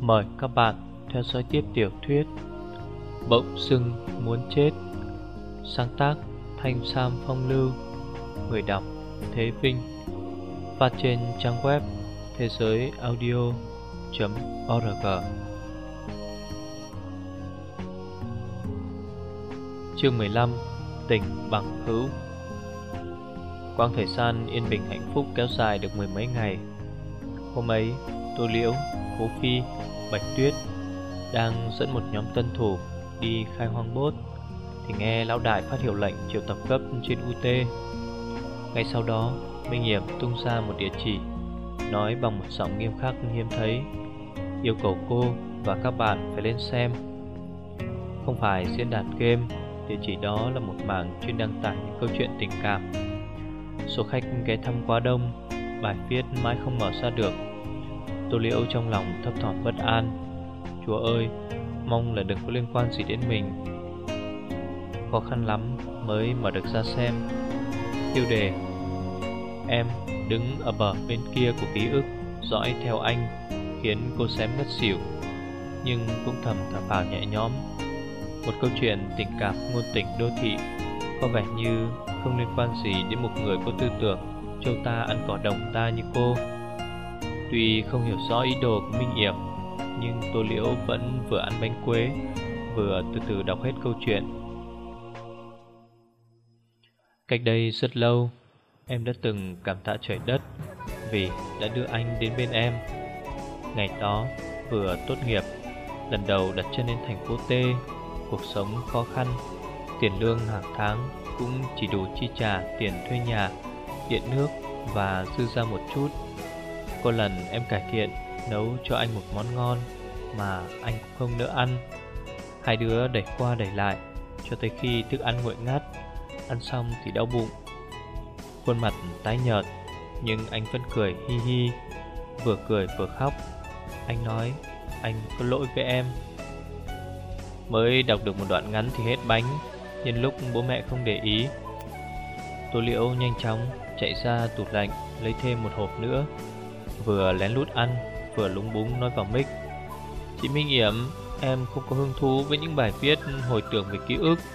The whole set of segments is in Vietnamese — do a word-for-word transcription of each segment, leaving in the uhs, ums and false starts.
Mời các bạn theo dõi tiếp tiểu thuyết Bỗng dưng muốn chết, sáng tác Thanh Sam Phong Lưu, người đọc Thế Vinh, phát trên trang web thế giới audio chấm org. Chương mười lăm. Tình bằng hữu. Quãng thời gian yên bình hạnh phúc kéo dài được mười mấy ngày. Hôm ấy, Tô Liễu, Cố Phi, Bạch Tuyết đang dẫn một nhóm tân thủ đi khai hoang bốt thì nghe lão đại phát hiệu lệnh triệu tập gấp trên u tê. Ngay sau đó, Minh Hiểm tung ra một địa chỉ, nói bằng một giọng nghiêm khắc hiếm thấy, yêu cầu cô và các bạn phải lên xem. Không phải diễn đàn game, địa chỉ đó là một mảng chuyên đăng tải những câu chuyện tình cảm. Số khách ghé thăm quá đông, bài viết mãi không mở ra được. Tô Liễu trong lòng thấp thỏm bất an. Chúa ơi, mong là đừng có liên quan gì đến mình. Khó khăn lắm mới mở được ra xem. Tiêu đề: em đứng ở bờ bên kia của ký ức, dõi theo anh, khiến cô xém ngất xỉu, nhưng cũng thầm thở phào nhẹ nhõm. Một câu chuyện tình cảm ngôn tình đô thị, có vẻ như không liên quan gì đến một người có tư tưởng châu ta ăn cỏ đồng ta như cô. Tuy không hiểu rõ ý đồ của Minh Yểm, nhưng Tô Liễu vẫn vừa ăn bánh quế, vừa từ từ đọc hết câu chuyện. Cách đây rất lâu, em đã từng cảm tạ trời đất vì đã đưa anh đến bên em. Ngày đó vừa tốt nghiệp, lần đầu đặt chân lên thành phố T, cuộc sống khó khăn, tiền lương hàng tháng cũng chỉ đủ chi trả tiền thuê nhà, điện nước và dư ra một chút. Có lần em cải thiện nấu cho anh một món ngon mà anh cũng không nỡ ăn. Hai đứa đẩy qua đẩy lại cho tới khi thức ăn nguội ngắt. Ăn xong thì đau bụng, khuôn mặt tái nhợt, nhưng anh vẫn cười hi hi, vừa cười vừa khóc. Anh nói anh có lỗi với em. Mới đọc được một đoạn ngắn thì hết bánh, nhân lúc bố mẹ không để ý. Tô Liễu nhanh chóng chạy ra tủ lạnh lấy thêm một hộp nữa, vừa lén lút ăn vừa lúng búng nói vào mic: chị Minh Yểm, em không có hứng thú với những bài viết hồi tưởng về ký ức.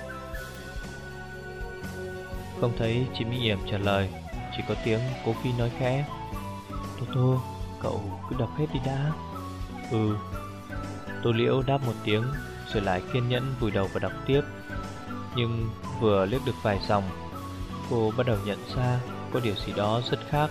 Không thấy chị Minh Yểm trả lời, chỉ có tiếng Cố Phi nói khẽ: Tô Tô, cậu cứ đọc hết đi đã. Ừ. Tô Liễu đáp một tiếng rồi lại kiên nhẫn vùi đầu vào đọc tiếp. Nhưng vừa liếc được vài dòng, cô bắt đầu nhận ra có điều gì đó rất khác.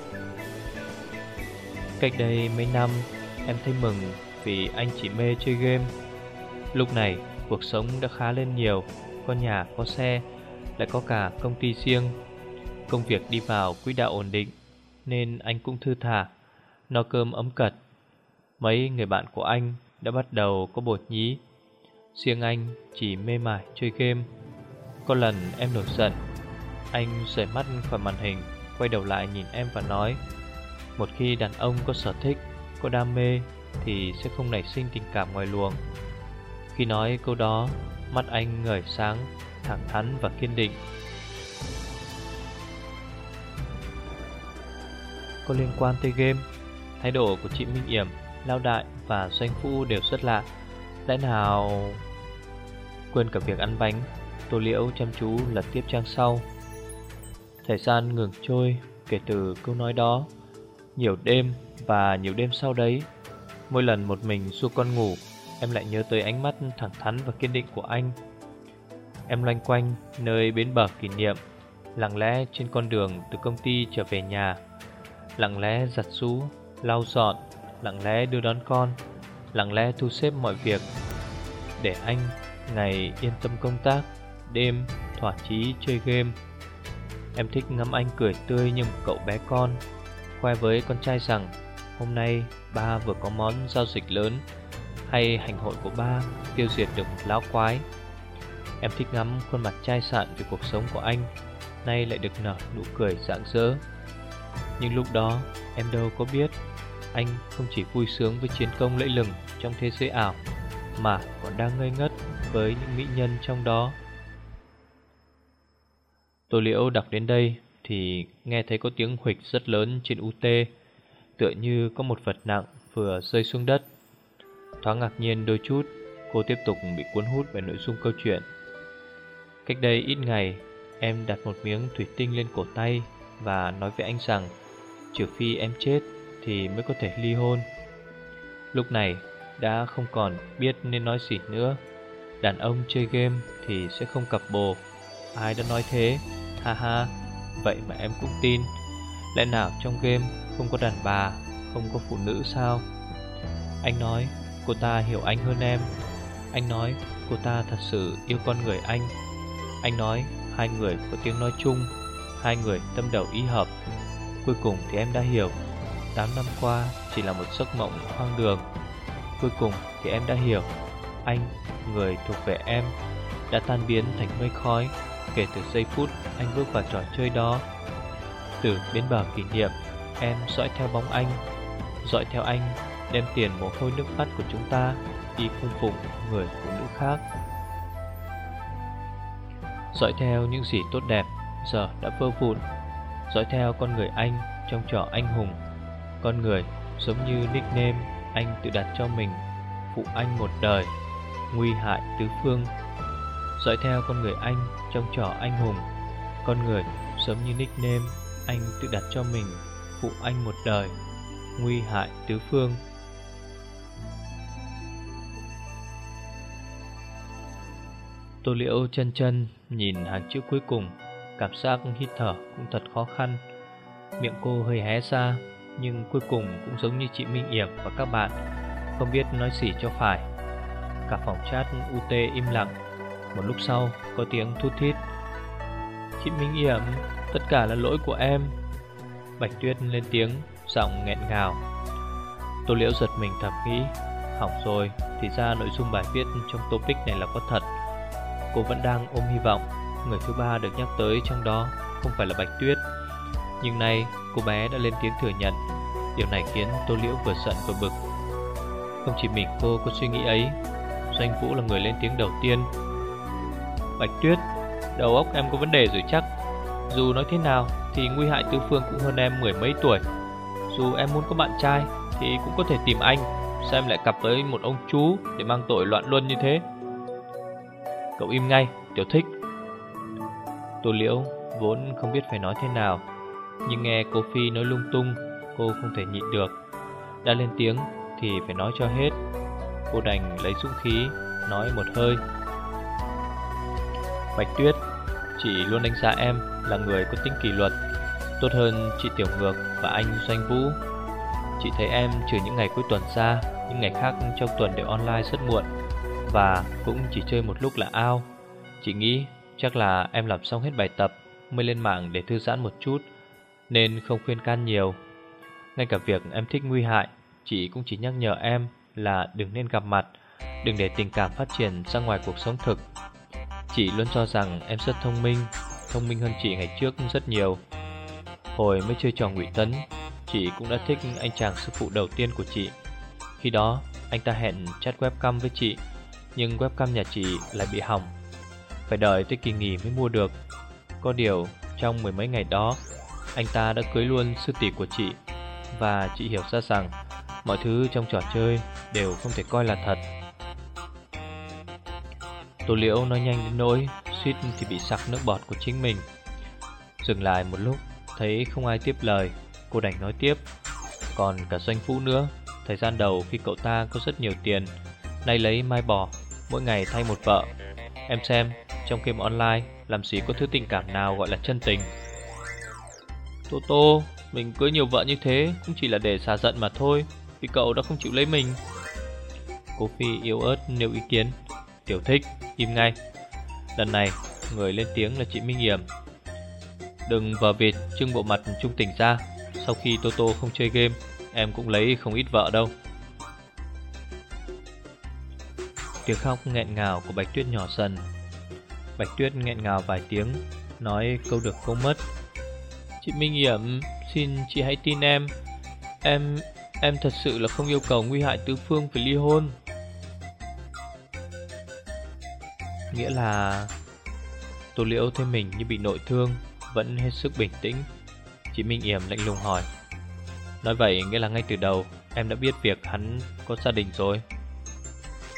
Cách đây mấy năm, em thấy mừng vì anh chỉ mê chơi game. Lúc này cuộc sống đã khá lên nhiều, có nhà, có xe, lại có cả công ty riêng. Công việc đi vào quỹ đạo ổn định, nên anh cũng thư thả, no cơm ấm cật. Mấy người bạn của anh đã bắt đầu có bột nhí, riêng anh chỉ mê mải chơi game. Có lần em nổi giận, anh rời mắt khỏi màn hình, quay đầu lại nhìn em và nói: một khi đàn ông có sở thích, có đam mê thì sẽ không nảy sinh tình cảm ngoài luồng. Khi nói câu đó, mắt anh ngời sáng, thẳng thắn và kiên định. Có liên quan tới game, thái độ của chị Minh Yểm, Lao Đại và Doanh Phu đều rất lạ. Lẽ nào... Quên cả việc ăn bánh, Tô Liễu chăm chú lật tiếp trang sau. Thời gian ngừng trôi kể từ câu nói đó. Nhiều đêm và nhiều đêm sau đấy, mỗi lần một mình xua con ngủ, em lại nhớ tới ánh mắt thẳng thắn và kiên định của anh. Em loanh quanh nơi bến bờ kỷ niệm, lặng lẽ trên con đường từ công ty trở về nhà, lặng lẽ giặt giũ, lau dọn, lặng lẽ đưa đón con, lặng lẽ thu xếp mọi việc, để anh ngày yên tâm công tác, đêm thỏa chí chơi game. Em thích ngắm anh cười tươi như một cậu bé con, khoe với con trai rằng hôm nay ba vừa có món giao dịch lớn, hay hành hội của ba tiêu diệt được một lão quái. Em thích ngắm khuôn mặt chai sạn về cuộc sống của anh, nay lại được nở nụ cười rạng rỡ. Nhưng lúc đó em đâu có biết, anh không chỉ vui sướng với chiến công lẫy lừng trong thế giới ảo, mà còn đang ngây ngất với những mỹ nhân trong đó. Tô Liễu đọc đến đây thì nghe thấy có tiếng huỵch rất lớn trên u tê, tựa như có một vật nặng vừa rơi xuống đất. Thoáng ngạc nhiên đôi chút, cô tiếp tục bị cuốn hút về nội dung câu chuyện. Cách đây ít ngày, em đặt một miếng thủy tinh lên cổ tay và nói với anh rằng trừ phi em chết thì mới có thể ly hôn. Lúc này đã không còn biết nên nói gì nữa. Đàn ông chơi game thì sẽ không cặp bồ. Ai đã nói thế? Ha ha. Vậy mà em cũng tin. Lẽ nào trong game không có đàn bà, không có phụ nữ sao? Anh nói cô ta hiểu anh hơn em. Anh nói cô ta thật sự yêu con người anh. Anh nói hai người có tiếng nói chung, hai người tâm đầu ý hợp. Cuối cùng thì em đã hiểu. Tám năm qua chỉ là một giấc mộng hoang đường. Cuối cùng thì em đã hiểu. Anh, người thuộc về em, đã tan biến thành mây khói kể từ giây phút anh bước vào trò chơi đó. Từ bến bờ kỷ niệm, em dõi theo bóng anh, dõi theo anh, đem tiền mồ hôi nước mắt của chúng ta đi cung phụng người phụ nữ khác. Dõi theo những gì tốt đẹp giờ đã vỡ vụn. Dõi theo con người anh trong trò anh hùng. Con người giống như nickname anh tự đặt cho mình, phụ anh một đời, nguy hại tứ phương. Dõi theo con người anh trong trò anh hùng. Con người giống như nickname anh tự đặt cho mình, phụ anh một đời, nguy hại tứ phương. Tô Liễu chân chân nhìn hàng chữ cuối cùng, cảm giác hít thở cũng thật khó khăn. Miệng cô hơi hé ra, nhưng cuối cùng cũng giống như chị Minh Yểm và các bạn, không biết nói gì cho phải. Cả phòng chat u tê im lặng. Một lúc sau có tiếng thút thít. Chị Minh Yểm, tất cả là lỗi của em. Bạch Tuyết lên tiếng, giọng nghẹn ngào. Tô Liễu giật mình thầm nghĩ, hỏng rồi, thì ra nội dung bài viết trong topic này là có thật. Cô vẫn đang ôm hy vọng người thứ ba được nhắc tới trong đó không phải là Bạch Tuyết. Nhưng nay cô bé đã lên tiếng thừa nhận. Điều này khiến Tô Liễu vừa giận vừa bực. Không chỉ mình cô có suy nghĩ ấy, Doanh Vũ là người lên tiếng đầu tiên. Bạch Tuyết, đầu óc em có vấn đề rồi chắc. Dù nói thế nào thì nguy hại tứ phương cũng hơn em mười mấy tuổi. Dù em muốn có bạn trai thì cũng có thể tìm anh. Sao em lại cặp với một ông chú để mang tội loạn luân như thế? Cậu im ngay, Tiểu Thích. Tô Liễu vốn không biết phải nói thế nào, nhưng nghe cô Phi nói lung tung, cô không thể nhịn được. Đã lên tiếng thì phải nói cho hết. Cô đành lấy dũng khí nói một hơi. Bạch Tuyết, chị luôn đánh giá em là người có tính kỷ luật, tốt hơn chị Tiểu Ngược và anh Doanh Vũ. Chị thấy em trừ những ngày cuối tuần ra, những ngày khác trong tuần đều online rất muộn, và cũng chỉ chơi một lúc là out. Chị nghĩ chắc là em làm xong hết bài tập mới lên mạng để thư giãn một chút, nên không khuyên can nhiều. Ngay cả việc em thích nguy hại, chị cũng chỉ nhắc nhở em là đừng nên gặp mặt, đừng để tình cảm phát triển ra ngoài cuộc sống thực. Chị luôn cho rằng em rất thông minh, thông minh hơn chị ngày trước rất nhiều. Hồi mới chơi trò ngụy tấn, chị cũng đã thích anh chàng sư phụ đầu tiên của chị. Khi đó anh ta hẹn chat webcam với chị, nhưng webcam nhà chị lại bị hỏng, phải đợi tới kỳ nghỉ mới mua được. Có điều trong mười mấy ngày đó, anh ta đã cưới luôn sư tỷ của chị, và chị hiểu ra rằng mọi thứ trong trò chơi đều không thể coi là thật. Tô Liễu nói nhanh đến nỗi suýt thì bị sặc nước bọt của chính mình. Dừng lại một lúc, thấy không ai tiếp lời, cô đành nói tiếp. Còn cả Doanh Vũ nữa, thời gian đầu khi cậu ta có rất nhiều tiền, nay lấy mai bỏ, mỗi ngày thay một vợ. Em xem, trong game online làm gì có thứ tình cảm nào gọi là chân tình. Tô Tô, mình cưới nhiều vợ như thế cũng chỉ là để xả giận mà thôi, vì cậu đã không chịu lấy mình. Cô Phi yếu ớt nêu ý kiến. Tiểu Thích, im ngay. Lần này người lên tiếng là chị Minh Yểm. Đừng vờ vịt trưng bộ mặt trung tình ra. Sau khi Tô Tô không chơi game, em cũng lấy không ít vợ đâu. Tiếng khóc nghẹn ngào của Bạch Tuyết nhỏ dần. Bạch Tuyết nghẹn ngào vài tiếng, nói câu được câu mất. Chị Minh Yểm, xin chị hãy tin em. Em, em thật sự là không yêu cầu nguy hại tứ phương phải ly hôn. Nghĩa là... Tô Liễu thấy mình như bị nội thương, vẫn hết sức bình tĩnh. Chị Minh Yểm lạnh lùng hỏi. Nói vậy nghĩa là ngay từ đầu em đã biết việc hắn có gia đình rồi.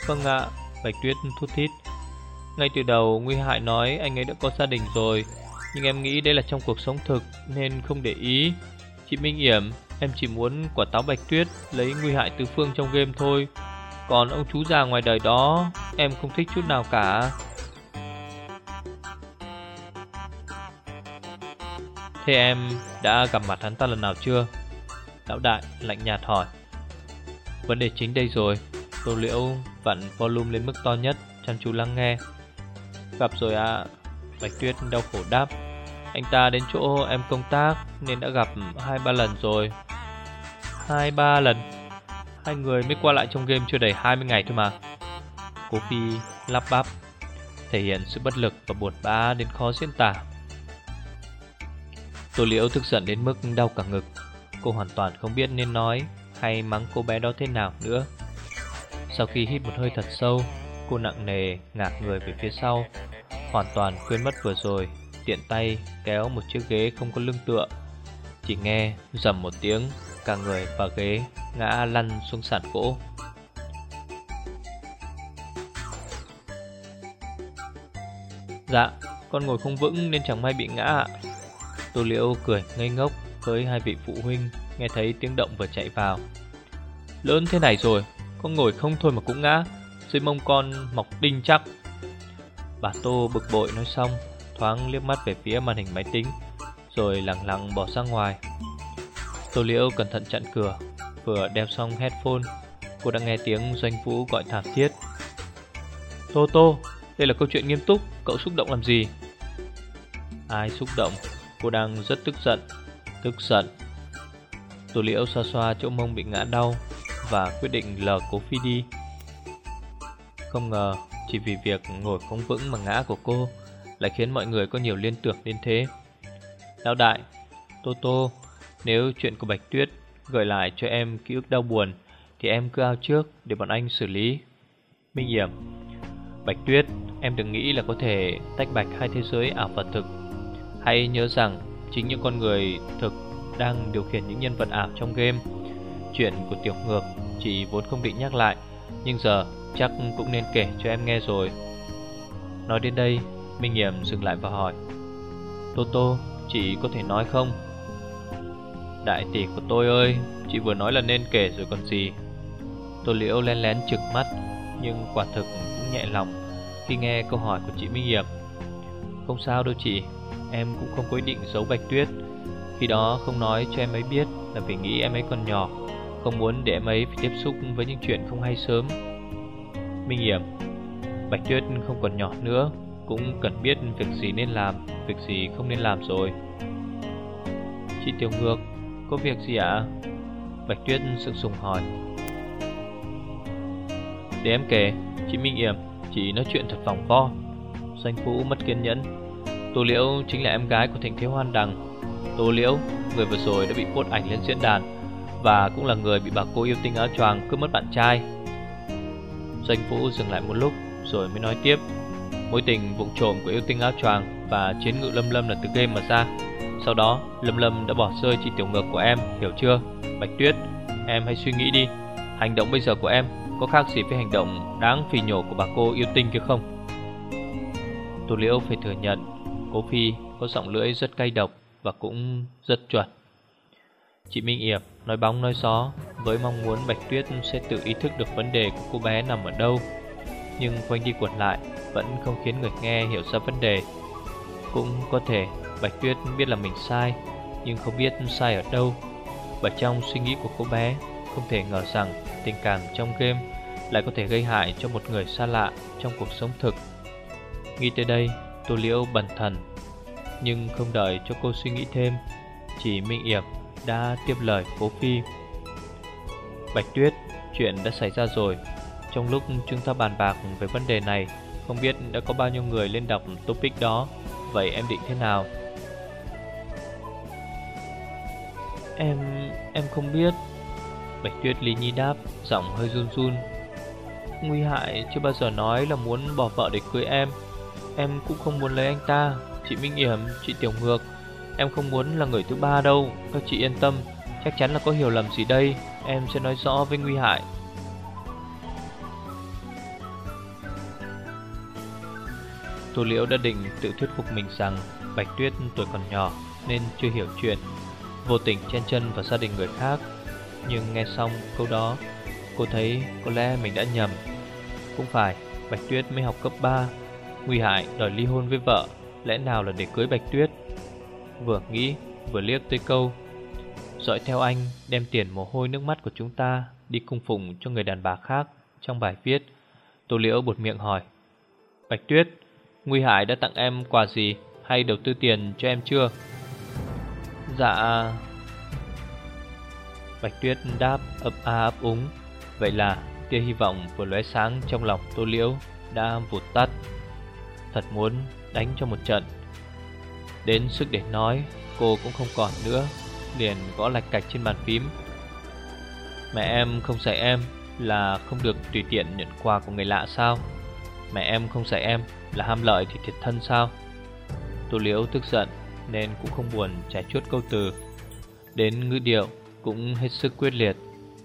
Vâng ạ, Bạch Tuyết thút thít. Ngay từ đầu Nguy Hại nói anh ấy đã có gia đình rồi, nhưng em nghĩ đây là trong cuộc sống thực nên không để ý. Chị Minh Yểm, em chỉ muốn quả táo Bạch Tuyết lấy Nguy Hại tứ phương trong game thôi. Còn ông chú già ngoài đời đó em không thích chút nào cả. Thế em đã gặp mặt hắn ta lần nào chưa? Lão đại lạnh nhạt hỏi. Vấn đề chính đây rồi. Tô Liễu vặn volume lên mức to nhất, chăm chú lắng nghe. Gặp rồi ạ. À. Bạch Tuyết đau khổ đáp. Anh ta đến chỗ em công tác nên đã gặp hai ba lần rồi. Hai ba lần? Hai người mới qua lại trong game chưa đầy hai mươi ngày thôi mà. Cố Phi lắp bắp, thể hiện sự bất lực và buồn bã đến khó diễn tả. Tô Liễu tức giận đến mức đau cả ngực. Cô hoàn toàn không biết nên nói hay mắng cô bé đó thế nào nữa. Sau khi hít một hơi thật sâu, cô nặng nề ngả người về phía sau, hoàn toàn quên mất vừa rồi tiện tay kéo một chiếc ghế không có lưng tựa. Chỉ nghe rầm một tiếng, cả người và ghế ngã lăn xuống sàn gỗ. Dạ, con ngồi không vững nên chẳng may bị ngã ạ. Tô Liễu cười ngây ngốc với hai vị phụ huynh nghe thấy tiếng động vừa chạy vào. Lớn thế này rồi, con ngồi không thôi mà cũng ngã, dưới mông con mọc đinh chắc. Bà Tô bực bội nói xong, thoáng liếc mắt về phía màn hình máy tính, rồi lẳng lặng bỏ ra ngoài. Tô Liễu cẩn thận chặn cửa. Vừa đeo xong headphone, cô đã nghe tiếng Doanh Vũ gọi thảm thiết. Tô Tô, đây là câu chuyện nghiêm túc, cậu xúc động làm gì? Ai xúc động? Cô đang rất tức giận. Tức giận. Tô Liễu xoa xoa chỗ mông bị ngã đau và quyết định lờ Cố Phi đi. Không ngờ chỉ vì việc ngồi không vững mà ngã của cô lại khiến mọi người có nhiều liên tưởng đến thế. Lão đại, Tô Tô, nếu chuyện của Bạch Tuyết gợi lại cho em ký ức đau buồn thì em cứ ao trước để bọn anh xử lý. Minh Yểm, Bạch Tuyết, em đừng nghĩ là có thể tách bạch hai thế giới ảo và thực. Hãy nhớ rằng chính những con người thực đang điều khiển những nhân vật ảo trong game. Chuyện của Tiểu Ngược chị vốn không định nhắc lại, nhưng giờ chắc cũng nên kể cho em nghe rồi. Nói đến đây, Minh Yểm dừng lại và hỏi. Tô Tô, chị có thể nói không? Đại tỷ của tôi ơi, chị vừa nói là nên kể rồi còn gì. Tô Liễu lén lén trừng mắt, nhưng quả thực cũng nhẹ lòng khi nghe câu hỏi của chị Minh Yểm. Không sao đâu chị, em cũng không có ý định giấu Bạch Tuyết. Khi đó không nói cho em ấy biết là vì nghĩ em ấy còn nhỏ, không muốn để em ấy phải tiếp xúc với những chuyện không hay sớm. Minh Yểm, Bạch Tuyết không còn nhỏ nữa, cũng cần biết việc gì nên làm, việc gì không nên làm rồi. Chị Tiểu Ngược, có việc gì ạ? À? Bạch Tuyết sững sùng hỏi. Để em kể, chị Minh Yểm, chị nói chuyện thật vòng vo. Doanh Vũ mất kiên nhẫn. Tô Liễu chính là em gái của Thịnh Thế Hoan Đằng. Tô Liễu, người vừa rồi đã bị post ảnh lên diễn đàn, và cũng là người bị bà cô yêu tinh áo choàng cướp mất bạn trai. Doanh Vũ dừng lại một lúc rồi mới nói tiếp. Mối tình vụng trộm của yêu tinh áo choàng và chiến ngự Lâm Lâm là từ game mà ra. Sau đó Lâm Lâm đã bỏ rơi chị Tiểu Ngược của em, hiểu chưa? Bạch Tuyết, em hãy suy nghĩ đi. Hành động bây giờ của em có khác gì với hành động đáng phỉ nhổ của bà cô yêu tinh kia không? Tô Liễu phải thừa nhận, Cố Phi có giọng lưỡi rất cay độc và cũng rất chuẩn. Chị Minh Yểm nói bóng nói gió với mong muốn Bạch Tuyết sẽ tự ý thức được vấn đề của cô bé nằm ở đâu, nhưng quanh đi quẩn lại vẫn không khiến người nghe hiểu ra vấn đề. Cũng có thể Bạch Tuyết biết là mình sai, nhưng không biết sai ở đâu. Và trong suy nghĩ của cô bé, không thể ngờ rằng tình cảm trong game lại có thể gây hại cho một người xa lạ trong cuộc sống thực. Nghĩ tới đây, Tô Liễu bần thần, nhưng không đợi cho cô suy nghĩ thêm, chị Minh Yểm đã tiếp lời Cố Phi. Bạch Tuyết, chuyện đã xảy ra rồi. Trong lúc chúng ta bàn bạc về vấn đề này, không biết đã có bao nhiêu người lên đọc topic đó. Vậy em định thế nào? Em... em không biết. Bạch Tuyết lý nhí đáp, giọng hơi run run. Nguy Hại chưa bao giờ nói là muốn bỏ vợ để cưới em. Em cũng không muốn lấy anh ta. Chị Minh Yểm, chị Tiểu Ngược, em không muốn là người thứ ba đâu. Các chị yên tâm, chắc chắn là có hiểu lầm gì đây. Em sẽ nói rõ với Nguy Hại. Tô Liễu đã định tự thuyết phục mình rằng Bạch Tuyết tuổi còn nhỏ nên chưa hiểu chuyện, vô tình chen chân vào gia đình người khác. Nhưng nghe xong câu đó, cô thấy có lẽ mình đã nhầm. Cũng phải, Bạch Tuyết mới học cấp ba, Nguy Hại đòi ly hôn với vợ, lẽ nào là để cưới Bạch Tuyết. Vừa nghĩ vừa liếc tới câu dõi theo anh đem tiền mồ hôi nước mắt của chúng ta đi cung phụng cho người đàn bà khác trong bài viết. Tô Liễu buột miệng hỏi: Bạch Tuyết, Nguy Hại đã tặng em quà gì hay đầu tư tiền cho em chưa? Dạ. Bạch Tuyết đáp ấp a ấp úng. Vậy là tia hy vọng vừa lóe sáng trong lòng Tô Liễu đã vụt tắt. Thật muốn đánh cho một trận. Đến sức để nói cô cũng không còn nữa, liền gõ lạch cạch trên bàn phím. Mẹ em không dạy em là không được tùy tiện nhận quà của người lạ sao? Mẹ em không dạy em là ham lợi thì thiệt thân sao? Tô Liễu tức giận nên cũng không buồn trải chuốt câu từ, đến ngữ điệu cũng hết sức quyết liệt.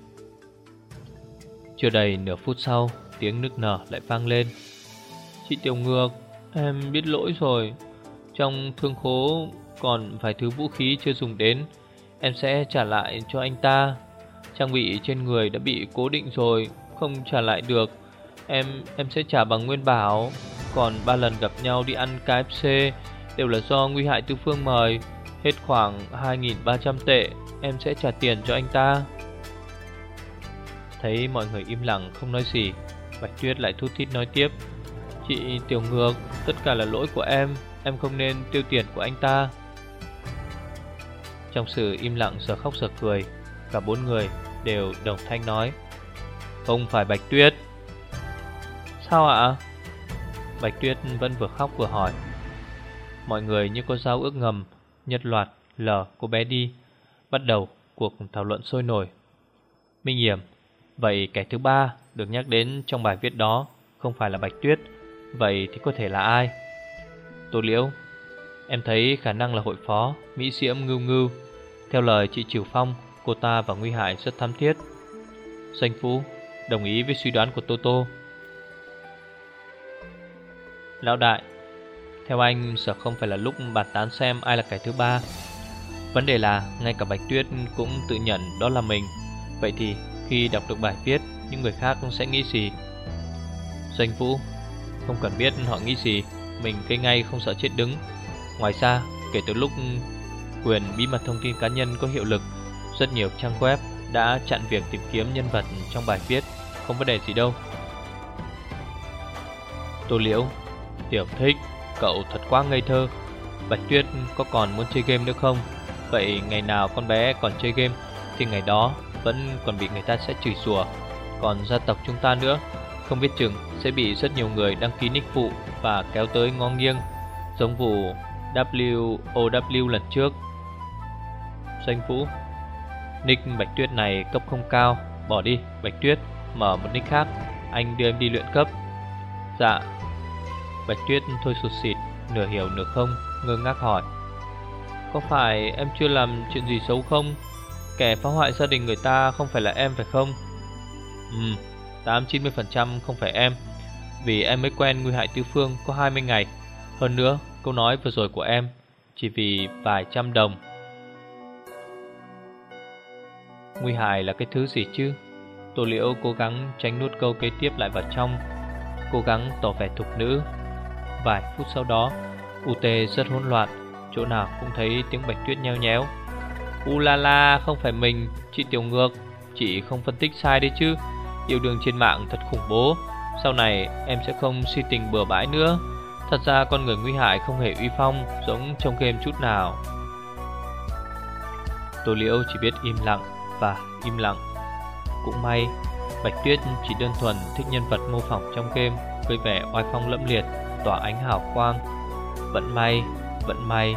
Chưa đầy nửa phút sau, tiếng nức nở lại vang lên. Chị Tiểu Ngược, em biết lỗi rồi. Trong thương khố còn vài thứ vũ khí chưa dùng đến, em sẽ trả lại cho anh ta. Trang bị trên người đã bị cố định rồi, không trả lại được. Em em sẽ trả bằng nguyên bảo. Còn ba lần gặp nhau đi ăn ca ép xê đều là do Nguy Hại Tư Phương mời. Hết khoảng hai nghìn ba trăm tệ, em sẽ trả tiền cho anh ta. Thấy mọi người im lặng không nói gì, Bạch Tuyết lại thút thít nói tiếp. Chị Tiểu Ngược, tất cả là lỗi của em. Em không nên tiêu tiền của anh ta. Trong sự im lặng giờ khóc giờ cười, cả bốn người đều đồng thanh nói: Không phải Bạch Tuyết. Sao ạ? Bạch Tuyết vẫn vừa khóc vừa hỏi. Mọi người như có dao ước ngầm, nhất loạt lờ cô bé đi. Bắt đầu cuộc thảo luận sôi nổi. Minh Hiểm, vậy kẻ thứ ba được nhắc đến trong bài viết đó không phải là Bạch Tuyết, vậy thì có thể là ai? Tô Liễu, em thấy khả năng là hội phó Mỹ Diễm Ngưu Ngưu. Theo lời chị Trửu Phong, cô ta và Nguy Hại rất thắm thiết. Doanh Phú đồng ý với suy đoán của Tô Tô. Lão Đại, theo anh sợ không phải là lúc bàn tán xem ai là kẻ thứ ba. Vấn đề là ngay cả Bạch Tuyết cũng tự nhận đó là mình. Vậy thì khi đọc được bài viết, những người khác sẽ nghĩ gì? Doanh Vũ, không cần biết họ nghĩ gì, mình cây ngay không sợ chết đứng. Ngoài ra, kể từ lúc quyền bí mật thông tin cá nhân có hiệu lực, rất nhiều trang web đã chặn việc tìm kiếm nhân vật trong bài viết. Không vấn đề gì đâu. Tô Liễu, Tiểu Thích, cậu thật quá ngây thơ. Bạch Tuyết có còn muốn chơi game nữa không? Vậy ngày nào con bé còn chơi game thì ngày đó vẫn còn bị người ta sẽ chửi rủa. Còn gia tộc chúng ta nữa, không biết chừng sẽ bị rất nhiều người đăng ký nick phụ và kéo tới ngó nghiêng, giống vụ W O W lần trước. Doanh Vũ, nick Bạch Tuyết này cấp không cao, bỏ đi Bạch Tuyết, mở một nick khác, anh đưa em đi luyện cấp. Dạ. Bạch Tuyết thôi sụt sịt, nửa hiểu nửa không, ngơ ngác hỏi: Có phải em chưa làm chuyện gì xấu không? Kẻ phá hoại gia đình người ta không phải là em phải không? Ừm, tám chín mươi phần trăm không phải em. Vì em mới quen Nguy Hại Tư Phương có hai mươi ngày. Hơn nữa, câu nói vừa rồi của em chỉ vì vài trăm đồng. Nguy hại là cái thứ gì chứ? Tô Liễu cố gắng tránh nuốt câu kế tiếp lại vào trong, cố gắng tỏ vẻ thục nữ. Vài phút sau đó, u tê rất hỗn loạn, chỗ nào cũng thấy tiếng Bạch Tuyết nheo nhéo. U la la, không phải mình, chị Tiểu Ngược, chị không phân tích sai đấy chứ. Yêu đương trên mạng thật khủng bố. Sau này em sẽ không si tình bừa bãi nữa. Thật ra con người Nguy Hại không hề uy phong giống trong game chút nào. Tô Liễu chỉ biết im lặng và im lặng. Cũng may Bạch Tuyết chỉ đơn thuần thích nhân vật mô phỏng trong game với vẻ oai phong lẫm liệt, tỏa ánh hào quang. Vận may, vận may.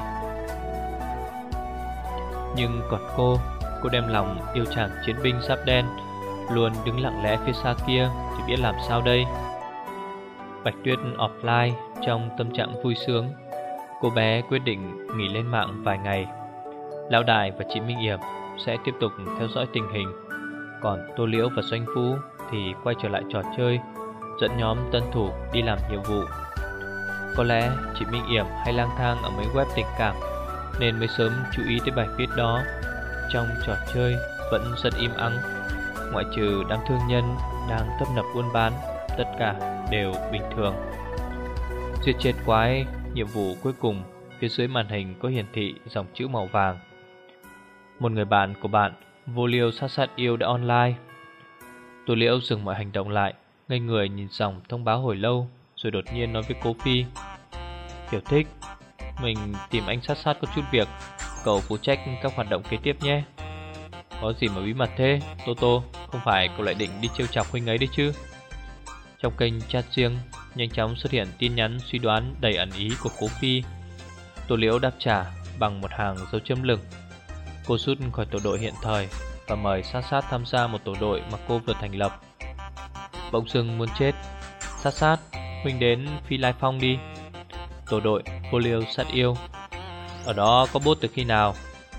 Nhưng còn cô, cô đem lòng yêu chàng chiến binh giáp đen, luôn đứng lặng lẽ phía xa kia thì biết làm sao đây. Bạch Tuyết offline trong tâm trạng vui sướng. Cô bé quyết định nghỉ lên mạng vài ngày. Lão Đại và chị Minh Yểm sẽ tiếp tục theo dõi tình hình. Còn Tô Liễu và Doanh Phú thì quay trở lại trò chơi, dẫn nhóm tân thủ đi làm nhiệm vụ. Có lẽ chị Minh Yểm hay lang thang ở mấy web tình cảm nên mới sớm chú ý tới bài viết đó. Trong trò chơi vẫn rất im ắng, ngoại trừ đám thương nhân đang tấp nập buôn bán, tất cả đều bình thường. Giết chết quái, nhiệm vụ cuối cùng. Phía dưới màn hình có hiển thị dòng chữ màu vàng: một người bạn của bạn vô liêu sát sát yêu đã online. Tô Liễu dừng mọi hành động lại, ngây người nhìn dòng thông báo hồi lâu, rồi đột nhiên nói với Cố Phi: Tiểu Thích, mình tìm anh sát sát có chút việc, cậu phụ trách các hoạt động kế tiếp nhé. Có gì mà bí mật thế, Tô Tô, không phải cậu lại định đi trêu chọc huynh ấy đấy chứ? Trong kênh chat riêng nhanh chóng xuất hiện tin nhắn suy đoán đầy ẩn ý của Cố Phi. Tô Liễu đáp trả bằng một hàng dấu chấm lửng. Cô rút khỏi tổ đội hiện thời và mời sát sát tham gia một tổ đội mà cô vừa thành lập. Bỗng dưng muốn chết. Sát sát, huynh đến Phi Lai Phong đi. Tổ đội vô liêu sát yêu. Ở đó có bốt từ khi nào?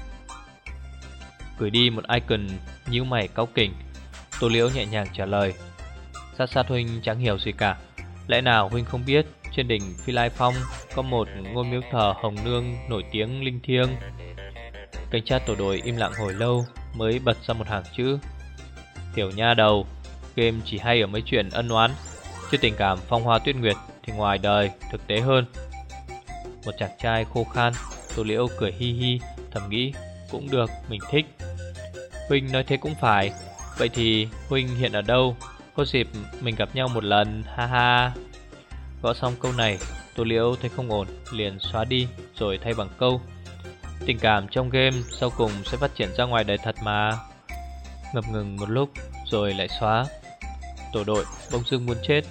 Gửi đi một icon nhíu mày cáu kỉnh. Tô Liễu nhẹ nhàng trả lời: Sát sát huynh chẳng hiểu gì cả. Lẽ nào huynh không biết trên đỉnh Phi Lai Phong có một ngôi miếu thờ Hồng Nương nổi tiếng linh thiêng? Kênh chat tổ đội im lặng hồi lâu mới bật ra một hàng chữ: Tiểu nha đầu, game chỉ hay ở mấy chuyện ân oán, chứ tình cảm phong hoa tuyết nguyệt thì ngoài đời thực tế hơn. Một chàng trai khô khan. Tô Liễu cười hi hi, thầm nghĩ cũng được, mình thích. Huynh nói thế cũng phải. Vậy thì huynh hiện ở đâu? Có dịp mình gặp nhau một lần, ha ha. Gõ xong câu này, Tô Liễu thấy không ổn, liền xóa đi rồi thay bằng câu: Tình cảm trong game sau cùng sẽ phát triển ra ngoài đời thật mà. Ngập ngừng một lúc rồi lại xóa. Tổ đội bỗng dưng muốn chết: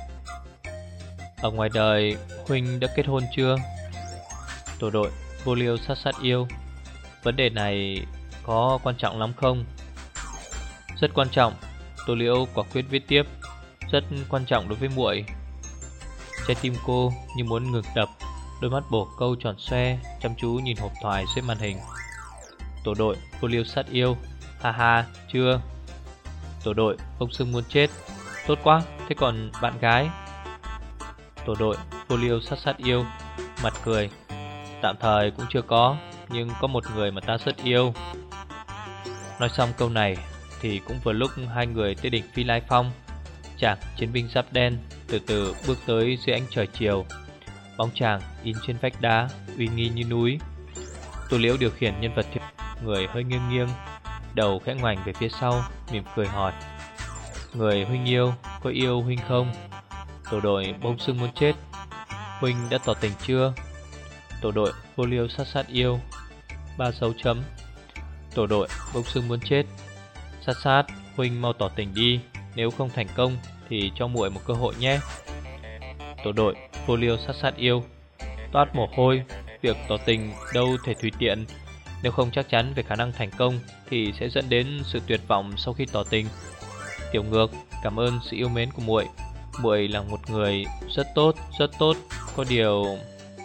Ở ngoài đời huynh đã kết hôn chưa? Tổ đội vô liêu sát sát yêu: Vấn đề này có quan trọng lắm không? Rất quan trọng. Tô Liễu quả quyết viết tiếp: Rất quan trọng đối với muội. Trái tim cô như muốn ngừng đập, đôi mắt bổ câu tròn xoe chăm chú nhìn hộp thoại dưới màn hình. Tổ đội vô liêu sát yêu: Ha ha, chưa. Tổ đội bỗng dưng muốn chết: Tốt quá, thế còn bạn gái? Tổ đội vô liêu sát sát yêu mặt cười: Tạm thời cũng chưa có, nhưng có một người mà ta rất yêu. Nói xong câu này thì cũng vừa lúc hai người tới đỉnh Phi Lai Phong. Chàng chiến binh giáp đen từ từ bước tới dưới ánh trời chiều. Bóng chàng in trên vách đá, uy nghi như núi. Tô Liễu điều khiển nhân vật thiệp, người hơi nghiêng nghiêng, đầu khẽ ngoảnh về phía sau, mỉm cười hỏi: Người huynh yêu có yêu huynh không? Tổ đội bỗng dưng muốn chết: Huynh đã tỏ tình chưa? Tổ đội vô liêu sát sát yêu: Ba dấu chấm. Tổ đội bỗng dưng muốn chết: Sát sát, huynh mau tỏ tình đi, nếu không thành công thì cho muội một cơ hội nhé. Tổ đội vô liêu sát sát yêu: Toát mồ hôi, việc tỏ tình đâu thể tùy tiện. Nếu không chắc chắn về khả năng thành công thì sẽ dẫn đến sự tuyệt vọng sau khi tỏ tình. Tiểu Ngược, cảm ơn sự yêu mến của muội. Muội là một người rất tốt, rất tốt. Có điều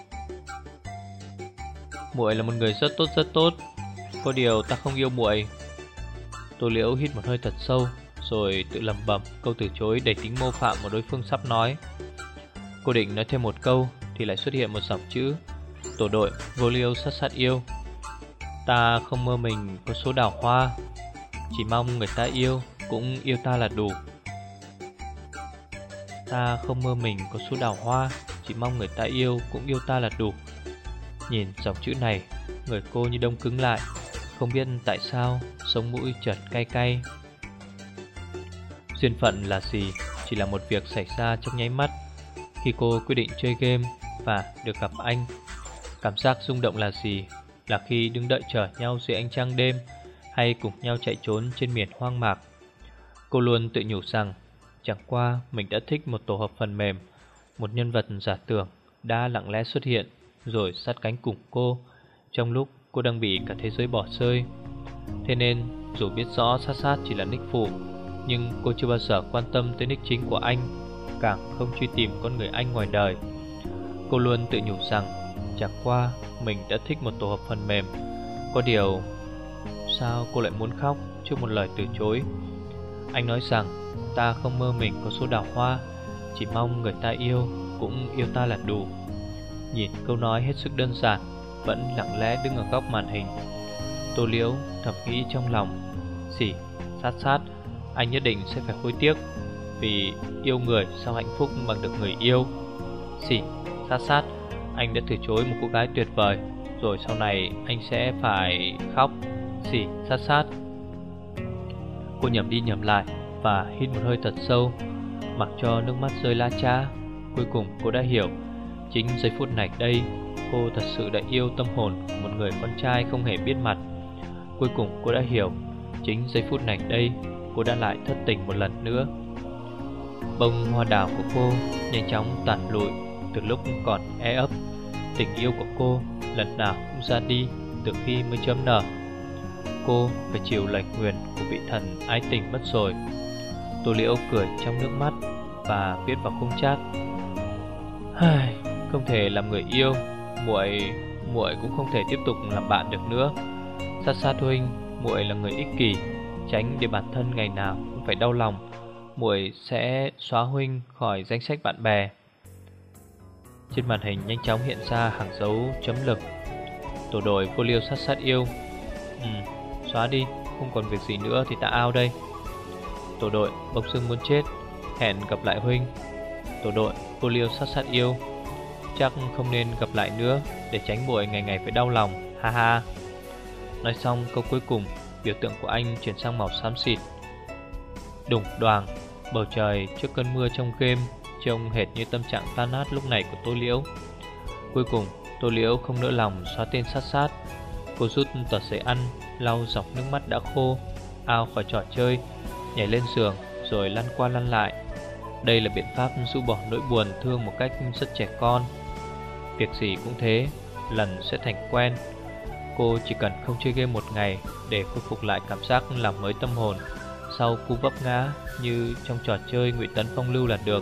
muội là một người rất tốt, rất tốt. Có điều ta không yêu muội. Tô Liễu hít một hơi thật sâu, rồi tự lẩm bẩm câu từ chối đầy tính mô phạm mà đối phương sắp nói. Cô định nói thêm một câu thì lại xuất hiện một dòng chữ: Tổ đội vô liêu sát sát yêu: Ta không mơ mình có số đào hoa, chỉ mong người ta yêu cũng yêu ta là đủ. Ta không mơ mình có số đào hoa, chỉ mong người ta yêu cũng yêu ta là đủ. Nhìn dòng chữ này, người cô như đông cứng lại. Không biết tại sao sống mũi chợt cay cay. Duyên phận là gì? Chỉ là một việc xảy ra trong nháy mắt khi cô quyết định chơi game và được gặp anh. Cảm giác rung động là gì? Là khi đứng đợi chờ nhau dưới ánh trăng đêm, hay cùng nhau chạy trốn trên miền hoang mạc. Cô luôn tự nhủ rằng chẳng qua mình đã thích một tổ hợp phần mềm, một nhân vật giả tưởng đã lặng lẽ xuất hiện rồi sát cánh cùng cô trong lúc cô đang bị cả thế giới bỏ rơi. Thế nên dù biết rõ sát sát chỉ là nick phụ, nhưng cô chưa bao giờ quan tâm tới nick chính của anh, càng không truy tìm con người anh ngoài đời. Cô luôn tự nhủ rằng chẳng qua mình đã thích một tổ hợp phần mềm. Có điều sao cô lại muốn khóc trước một lời từ chối? Anh nói rằng ta không mơ mình có số đào hoa, chỉ mong người ta yêu cũng yêu ta là đủ. nhìn câu nói hết sức đơn giản, vẫn lặng lẽ đứng ở góc màn hình. Tô Liễu thầm nghĩ trong lòng, xỉ, sát sát, anh nhất định sẽ phải hối tiếc, vì yêu người sao hạnh phúc bằng được người yêu. Xỉ, sát sát, anh đã từ chối một cô gái tuyệt vời, rồi sau này anh sẽ phải khóc. Xỉ, sát sát. Cô nhẩm đi nhẩm lại và hít một hơi thật sâu, mặc cho nước mắt rơi la chã. Cuối cùng cô đã hiểu, chính giây phút này đây, cô thật sự đã yêu tâm hồn của một người con trai không hề biết mặt. Cuối cùng cô đã hiểu, chính giây phút này đây, cô đã lại thất tình một lần nữa. Bông hoa đào của cô nhanh chóng tàn lụi từ lúc còn e ấp. Tình yêu của cô lần nào cũng ra đi từ khi mới chớm nở. Cô phải chịu lệnh nguyền của vị thần ái tình mất rồi. Tô Liễu cười trong nước mắt và viết vào khung chat: không thể làm người yêu, muội muội cũng không thể tiếp tục làm bạn được nữa. Sát sát huynh, muội là người ích kỷ, tránh để bản thân ngày nào cũng phải đau lòng. Muội sẽ xóa huynh khỏi danh sách bạn bè. Trên màn hình nhanh chóng hiện ra hàng dấu chấm lực. Tổ đội Vô Liêu sát sát yêu. Ừ, xóa đi, không còn việc gì nữa thì ta out đây. Tổ đội bỗng dưng muốn chết, hẹn gặp lại huynh. Tổ đội Vô Liêu sát sát yêu. Chắc không nên gặp lại nữa, để tránh muội ngày ngày phải đau lòng, ha ha. Nói xong câu cuối cùng, biểu tượng của anh chuyển sang màu xám xịt. Đùng đoàng, bầu trời trước cơn mưa trong game trông hệt như tâm trạng tan nát lúc này của Tô Liễu. Cuối cùng Tô Liễu không nỡ lòng xóa tên sát sát. Cô rút tờ giấy ăn, lau dọc nước mắt đã khô, ao khỏi trò chơi, nhảy lên giường rồi lăn qua lăn lại. Đây là biện pháp rũ bỏ nỗi buồn thương một cách rất trẻ con. Việc gì cũng thế, lần sẽ thành quen. Cô chỉ cần không chơi game một ngày để khôi phục lại cảm giác làm mới tâm hồn sau cú vấp ngã như trong trò chơi Ngụy Tấn Phong Lưu là được.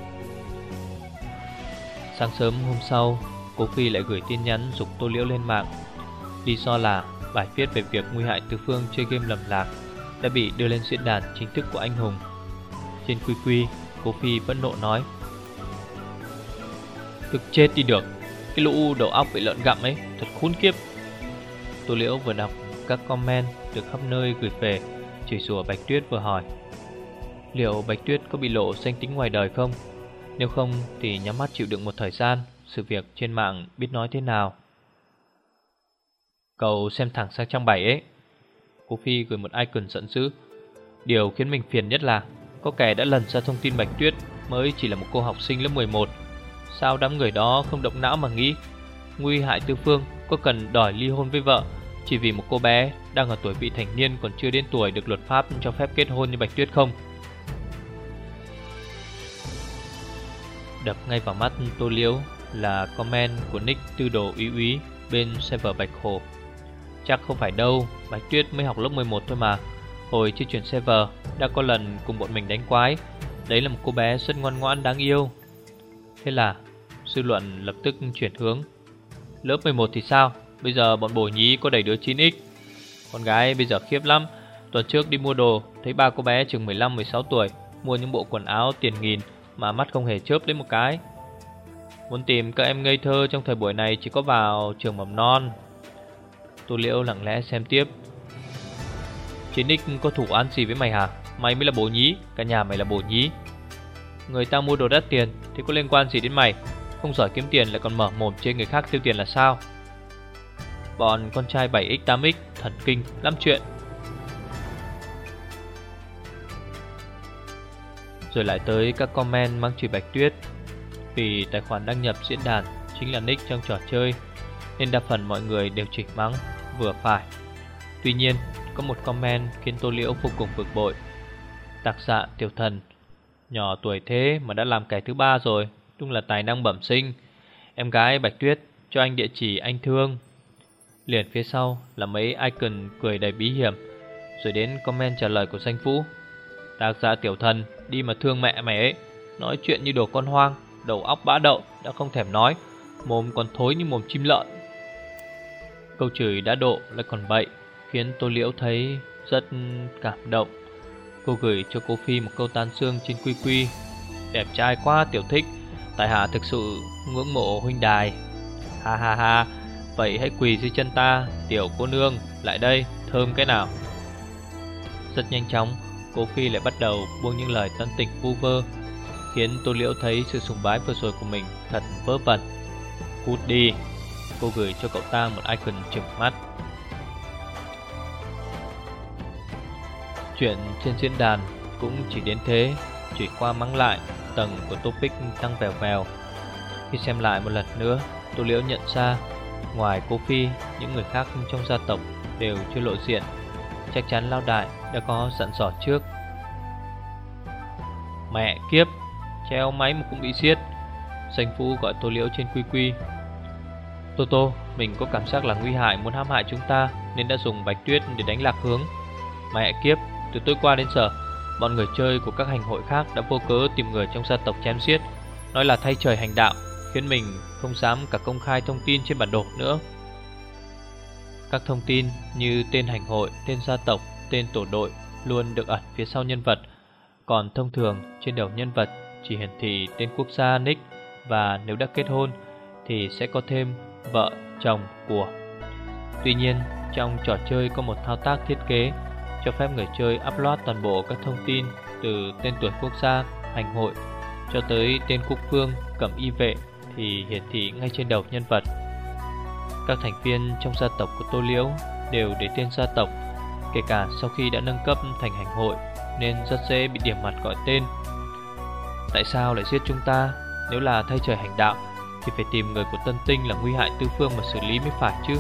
Sáng sớm hôm sau, Cố Phi lại gửi tin nhắn giục Tô Liễu lên mạng. Lý do là bài viết về việc nguy hại tứ phương chơi game lầm lạc đã bị đưa lên diễn đàn chính thức của anh hùng. Trên quy quy, Cố Phi vẫn nộ nói: "Tức chết đi được, cái lũ đầu óc bị lợn gặm ấy, thật khốn kiếp." Tô Liễu vừa đọc các comment từ khắp nơi gửi về, chửi rủa Bạch Tuyết vừa hỏi: liệu Bạch Tuyết có bị lộ danh tính ngoài đời không? Nếu không thì nhắm mắt chịu đựng một thời gian, sự việc trên mạng biết nói thế nào. Cậu xem thẳng sang trang bảy ấy. Cố Phi gửi một icon giận dữ. Điều khiến mình phiền nhất là có kẻ đã lần ra thông tin Bạch Tuyết mới chỉ là một cô học sinh lớp mười một. Sao đám người đó không động não mà nghĩ nguy hại tứ phương có cần đòi ly hôn với vợ chỉ vì một cô bé đang ở tuổi vị thành niên, còn chưa đến tuổi được luật pháp cho phép kết hôn như Bạch Tuyết không? Đập ngay vào mắt Tô Liễu là comment của nick Tư Đồ Úy Úy bên server Bạch Hồ. Chắc không phải đâu, Bạch Tuyết mới học lớp mười một thôi mà. Hồi chưa chuyển server đã có lần cùng bọn mình đánh quái. Đấy là một cô bé rất ngoan ngoãn đáng yêu. Thế là dư luận lập tức chuyển hướng. Lớp mười một thì sao? Bây giờ bọn bổ nhí có đầy đứa chín x. Con gái bây giờ khiếp lắm. Tuần trước đi mua đồ, thấy ba cô bé chừng mười lăm mười sáu tuổi mua những bộ quần áo tiền nghìn mà mắt không hề chớp đến một cái. Muốn tìm các em ngây thơ trong thời buổi này chỉ có vào trường mầm non. Tô Liễu lặng lẽ xem tiếp. chín x có thủ án gì với mày hả? Mày mới là bổ nhí, cả nhà mày là bổ nhí. Người ta mua đồ đắt tiền thì có liên quan gì đến mày? Không giỏi kiếm tiền lại còn mở mồm chê người khác tiêu tiền là sao? Bọn con trai bảy x tám x thần kinh lắm chuyện. Rồi lại tới các comment mang chửi Bạch Tuyết. Vì tài khoản đăng nhập diễn đàn chính là nick trong trò chơi nên đa phần mọi người đều chửi mắng vừa phải. Tuy nhiên có một comment khiến Tô Liễu vô cùng bực bội. Tạc Dạ Tiểu Thần: nhỏ tuổi thế mà đã làm kẻ thứ ba rồi, đúng là tài năng bẩm sinh. Em gái Bạch Tuyết cho anh địa chỉ anh thương. Liền phía sau là mấy icon cười đầy bí hiểm. Rồi đến comment trả lời của Danh Vũ: Tạc Dạ Tiểu Thần đi mà thương mẹ mày ấy. Nói chuyện như đồ con hoang, đầu óc bã đậu đã không thèm nói, mồm còn thối như mồm chim lợn. Câu chửi đã độ lại còn bậy, khiến Tô Liễu thấy rất cảm động. Cô gửi cho cô Phi một câu tán dương trên quy quy: đẹp trai quá tiểu thích, tại hạ thực sự ngưỡng mộ huynh đài. Ha ha ha, vậy hãy quỳ dưới chân ta, tiểu cô nương, lại đây, thơm cái nào. Rất nhanh chóng, Cố Phi lại bắt đầu buông những lời tán tỉnh vu vơ, khiến Tô Liễu thấy sự sùng bái vừa rồi của mình thật vớ vẩn. Cút đi, cô gửi cho cậu ta một icon trừng mắt. Chuyện trên diễn đàn cũng chỉ đến thế, chỉ qua mắng lại, tầng của topic tăng vèo vèo. Khi xem lại một lần nữa, Tô Liễu nhận ra ngoài Cố Phi, những người khác trong gia tộc đều chưa lộ diện. Chắc chắn Lão Đại đã có dặn dò trước. Mẹ kiếp, treo máy mà cũng bị giết. Danh Phu gọi Tô Liễu trên quy quy. Tô Tô, mình có cảm giác là Nguy Hại muốn hãm hại chúng ta, nên đã dùng Bạch Tuyết để đánh lạc hướng. Mẹ kiếp, từ tối qua đến giờ, bọn người chơi của các hành hội khác đã vô cớ tìm người trong gia tộc chém giết, nói là thay trời hành đạo, khiến mình không dám cả công khai thông tin trên bản đồ nữa. Các thông tin như tên hành hội, tên gia tộc, tên tổ đội luôn được ẩn phía sau nhân vật. Còn thông thường trên đầu nhân vật chỉ hiển thị tên quốc gia, nick, và nếu đã kết hôn thì sẽ có thêm vợ, chồng, của. Tuy nhiên, trong trò chơi có một thao tác thiết kế cho phép người chơi upload toàn bộ các thông tin từ tên tuổi quốc gia, hành hội cho tới tên quốc vương, cẩm y vệ thì hiển thị ngay trên đầu nhân vật. Các thành viên trong gia tộc của Tô Liễu đều để tên gia tộc, kể cả sau khi đã nâng cấp thành hành hội, nên rất dễ bị điểm mặt gọi tên. Tại sao lại giết chúng ta? Nếu là thay trời hành đạo thì phải tìm người của Tân Tinh là Nguy Hại Tư Phương mà xử lý mới phải chứ.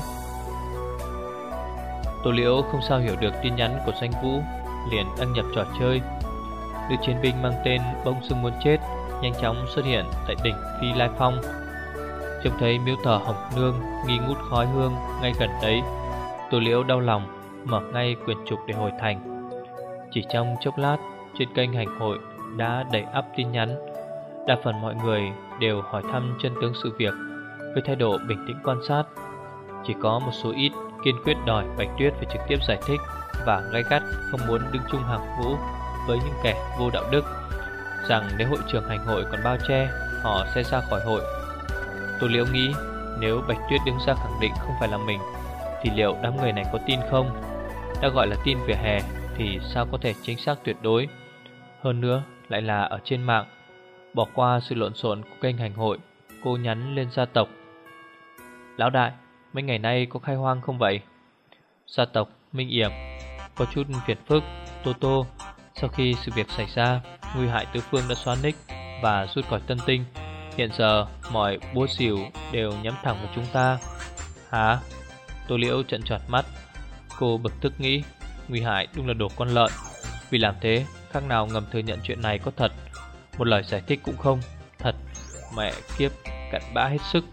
Tô Liễu không sao hiểu được tin nhắn của Doanh Vũ, liền đăng nhập trò chơi. Nữ chiến binh mang tên Bông Sưng Muốn Chết nhanh chóng xuất hiện tại đỉnh Phi Lai Phong. Trông thấy miếu thờ Hồng Nương nghi ngút khói hương ngay gần đấy, Tô Liễu đau lòng mở ngay quyển trục để hồi thành. Chỉ trong chốc lát, trên kênh hành hội đã đầy ắp tin nhắn. Đa phần mọi người đều hỏi thăm chân tướng sự việc với thái độ bình tĩnh quan sát. Chỉ có một số ít kiên quyết đòi Bạch Tuyết phải trực tiếp giải thích và gay gắt không muốn đứng chung hàng ngũ với những kẻ vô đạo đức, rằng nếu hội trưởng hành hội còn bao che, họ sẽ ra khỏi hội. Tô Liễu nghĩ nếu Bạch Tuyết đứng ra khẳng định không phải là mình thì liệu đám người này có tin không? Đã gọi là tin vỉa hè thì sao có thể chính xác tuyệt đối? Hơn nữa lại là ở trên mạng. Bỏ qua sự lộn xộn của kênh hành hội, cô nhắn lên gia tộc. Lão đại, mấy ngày nay có khai hoang không vậy? Gia tộc Minh Yểm. Có chút phiền phức. Tô Tô, sau khi sự việc xảy ra, Nguy Hại Tứ Phương đã xóa nick và rút khỏi Tân Tinh. Hiện giờ mọi búa xỉu đều nhắm thẳng vào chúng ta. Hả? Tô Liễu trợn tròn mắt. Cô bực tức nghĩ Nguy Hại đúng là đồ con lợn. Vì làm thế, khác nào ngầm thừa nhận chuyện này có thật. Một lời giải thích cũng không. Thật, mẹ kiếp, cặn bã hết sức.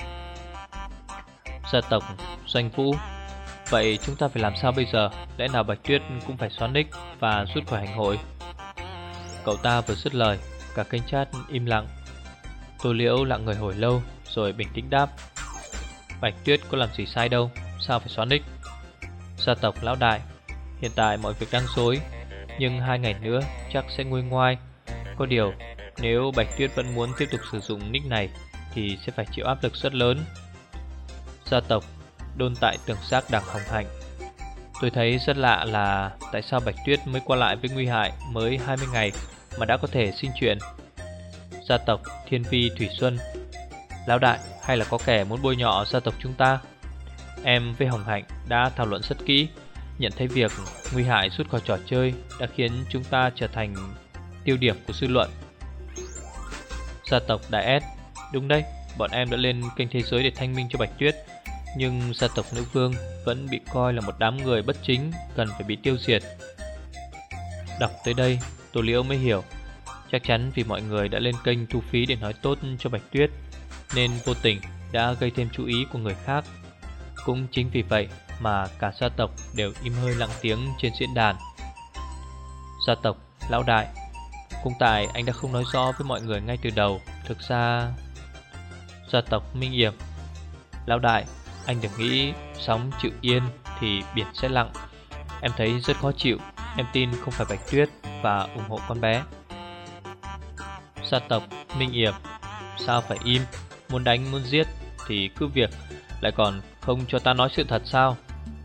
Gia tộc Doanh Vũ. Vậy chúng ta phải làm sao bây giờ? Lẽ nào Bạch Tuyết cũng phải xóa nick và rút khỏi hành hội? Cậu ta vừa dứt lời, cả kênh chat im lặng. Tô Liễu lặng người hồi lâu rồi bình tĩnh đáp. Bạch Tuyết có làm gì sai đâu, sao phải xóa nick? Gia tộc lão đại, hiện tại mọi việc đang rối, nhưng hai ngày nữa chắc sẽ nguôi ngoai. Có điều, nếu Bạch Tuyết vẫn muốn tiếp tục sử dụng nick này thì sẽ phải chịu áp lực rất lớn. Gia tộc Đôn Tại Tưởng Giác Đảng Hồng Hạnh. Tôi thấy rất lạ là tại sao Bạch Tuyết mới qua lại với Nguy Hại mới hai mươi ngày mà đã có thể xin chuyện. Gia tộc Thiên Vi Thủy Xuân. Lão đại, hay là có kẻ muốn bôi nhọ gia tộc chúng ta? Em với Hồng Hạnh đã thảo luận rất kỹ, nhận thấy việc Nguy Hại rút khỏi trò chơi đã khiến chúng ta trở thành tiêu điểm của dư luận. Gia tộc Đại S. Đúng đấy, bọn em đã lên kênh thế giới để thanh minh cho Bạch Tuyết, nhưng gia tộc Nữ Vương vẫn bị coi là một đám người bất chính, cần phải bị tiêu diệt. Đọc tới đây, Tô Liễu mới hiểu. Chắc chắn vì mọi người đã lên kênh thu phí để nói tốt cho Bạch Tuyết, nên vô tình đã gây thêm chú ý của người khác. Cũng chính vì vậy mà cả gia tộc đều im hơi lặng tiếng trên diễn đàn. Gia tộc Lão đại, cũng tại anh đã không nói rõ với mọi người ngay từ đầu. Thực ra... Gia tộc Minh Yểm. Lão đại, anh đừng nghĩ sóng chịu yên thì biển sẽ lặng. Em thấy rất khó chịu. Em tin không phải Bạch Tuyết và ủng hộ con bé. Gia tộc Minh Yểm. Sao phải im? Muốn đánh muốn giết thì cứ việc, lại còn không cho ta nói sự thật sao?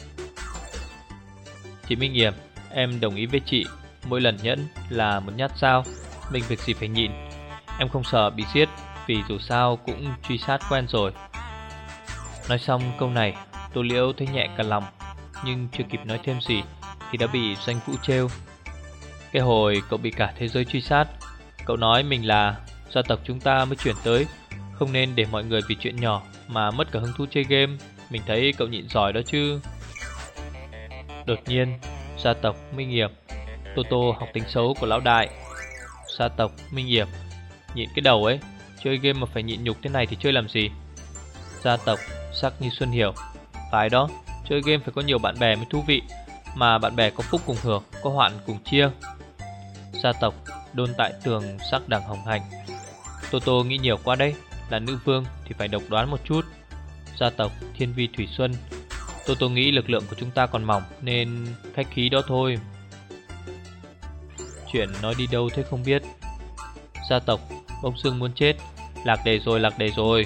Chị Minh Hiệp, em đồng ý với chị, mỗi lần nhẫn là một nhát dao, mình việc gì phải nhịn. Em không sợ bị giết, vì dù sao cũng truy sát quen rồi. Nói xong câu này, Tô Liễu thấy nhẹ cả lòng, nhưng chưa kịp nói thêm gì thì đã bị Doanh Vũ trêu. Cái hồi cậu bị cả thế giới truy sát, cậu nói mình là gia tộc chúng ta mới chuyển tới, không nên để mọi người vì chuyện nhỏ mà mất cả hứng thú chơi game. Mình thấy cậu nhịn giỏi đó chứ. Đột nhiên, gia tộc Minh Hiệp, Tô Tô học tính xấu của lão đại. Gia tộc Minh Hiệp, nhịn cái đầu ấy, chơi game mà phải nhịn nhục thế này thì chơi làm gì? Gia tộc Sắc Như Xuân Hiểu, phải đó, chơi game phải có nhiều bạn bè mới thú vị, mà bạn bè có phúc cùng hưởng, có hoạn cùng chia. Gia tộc Đôn Tại Tường Sắc Đằng Hồng Hành, Tô Tô nghĩ nhiều quá đấy, là nữ vương thì phải độc đoán một chút. Gia tộc Thiên Vi Thủy Xuân, Tô Tô nghĩ lực lượng của chúng ta còn mỏng nên khách khí đó thôi. Chuyện nói đi đâu thế không biết. Gia tộc Bông Sương Muốn Chết, lạc đề rồi lạc đề rồi.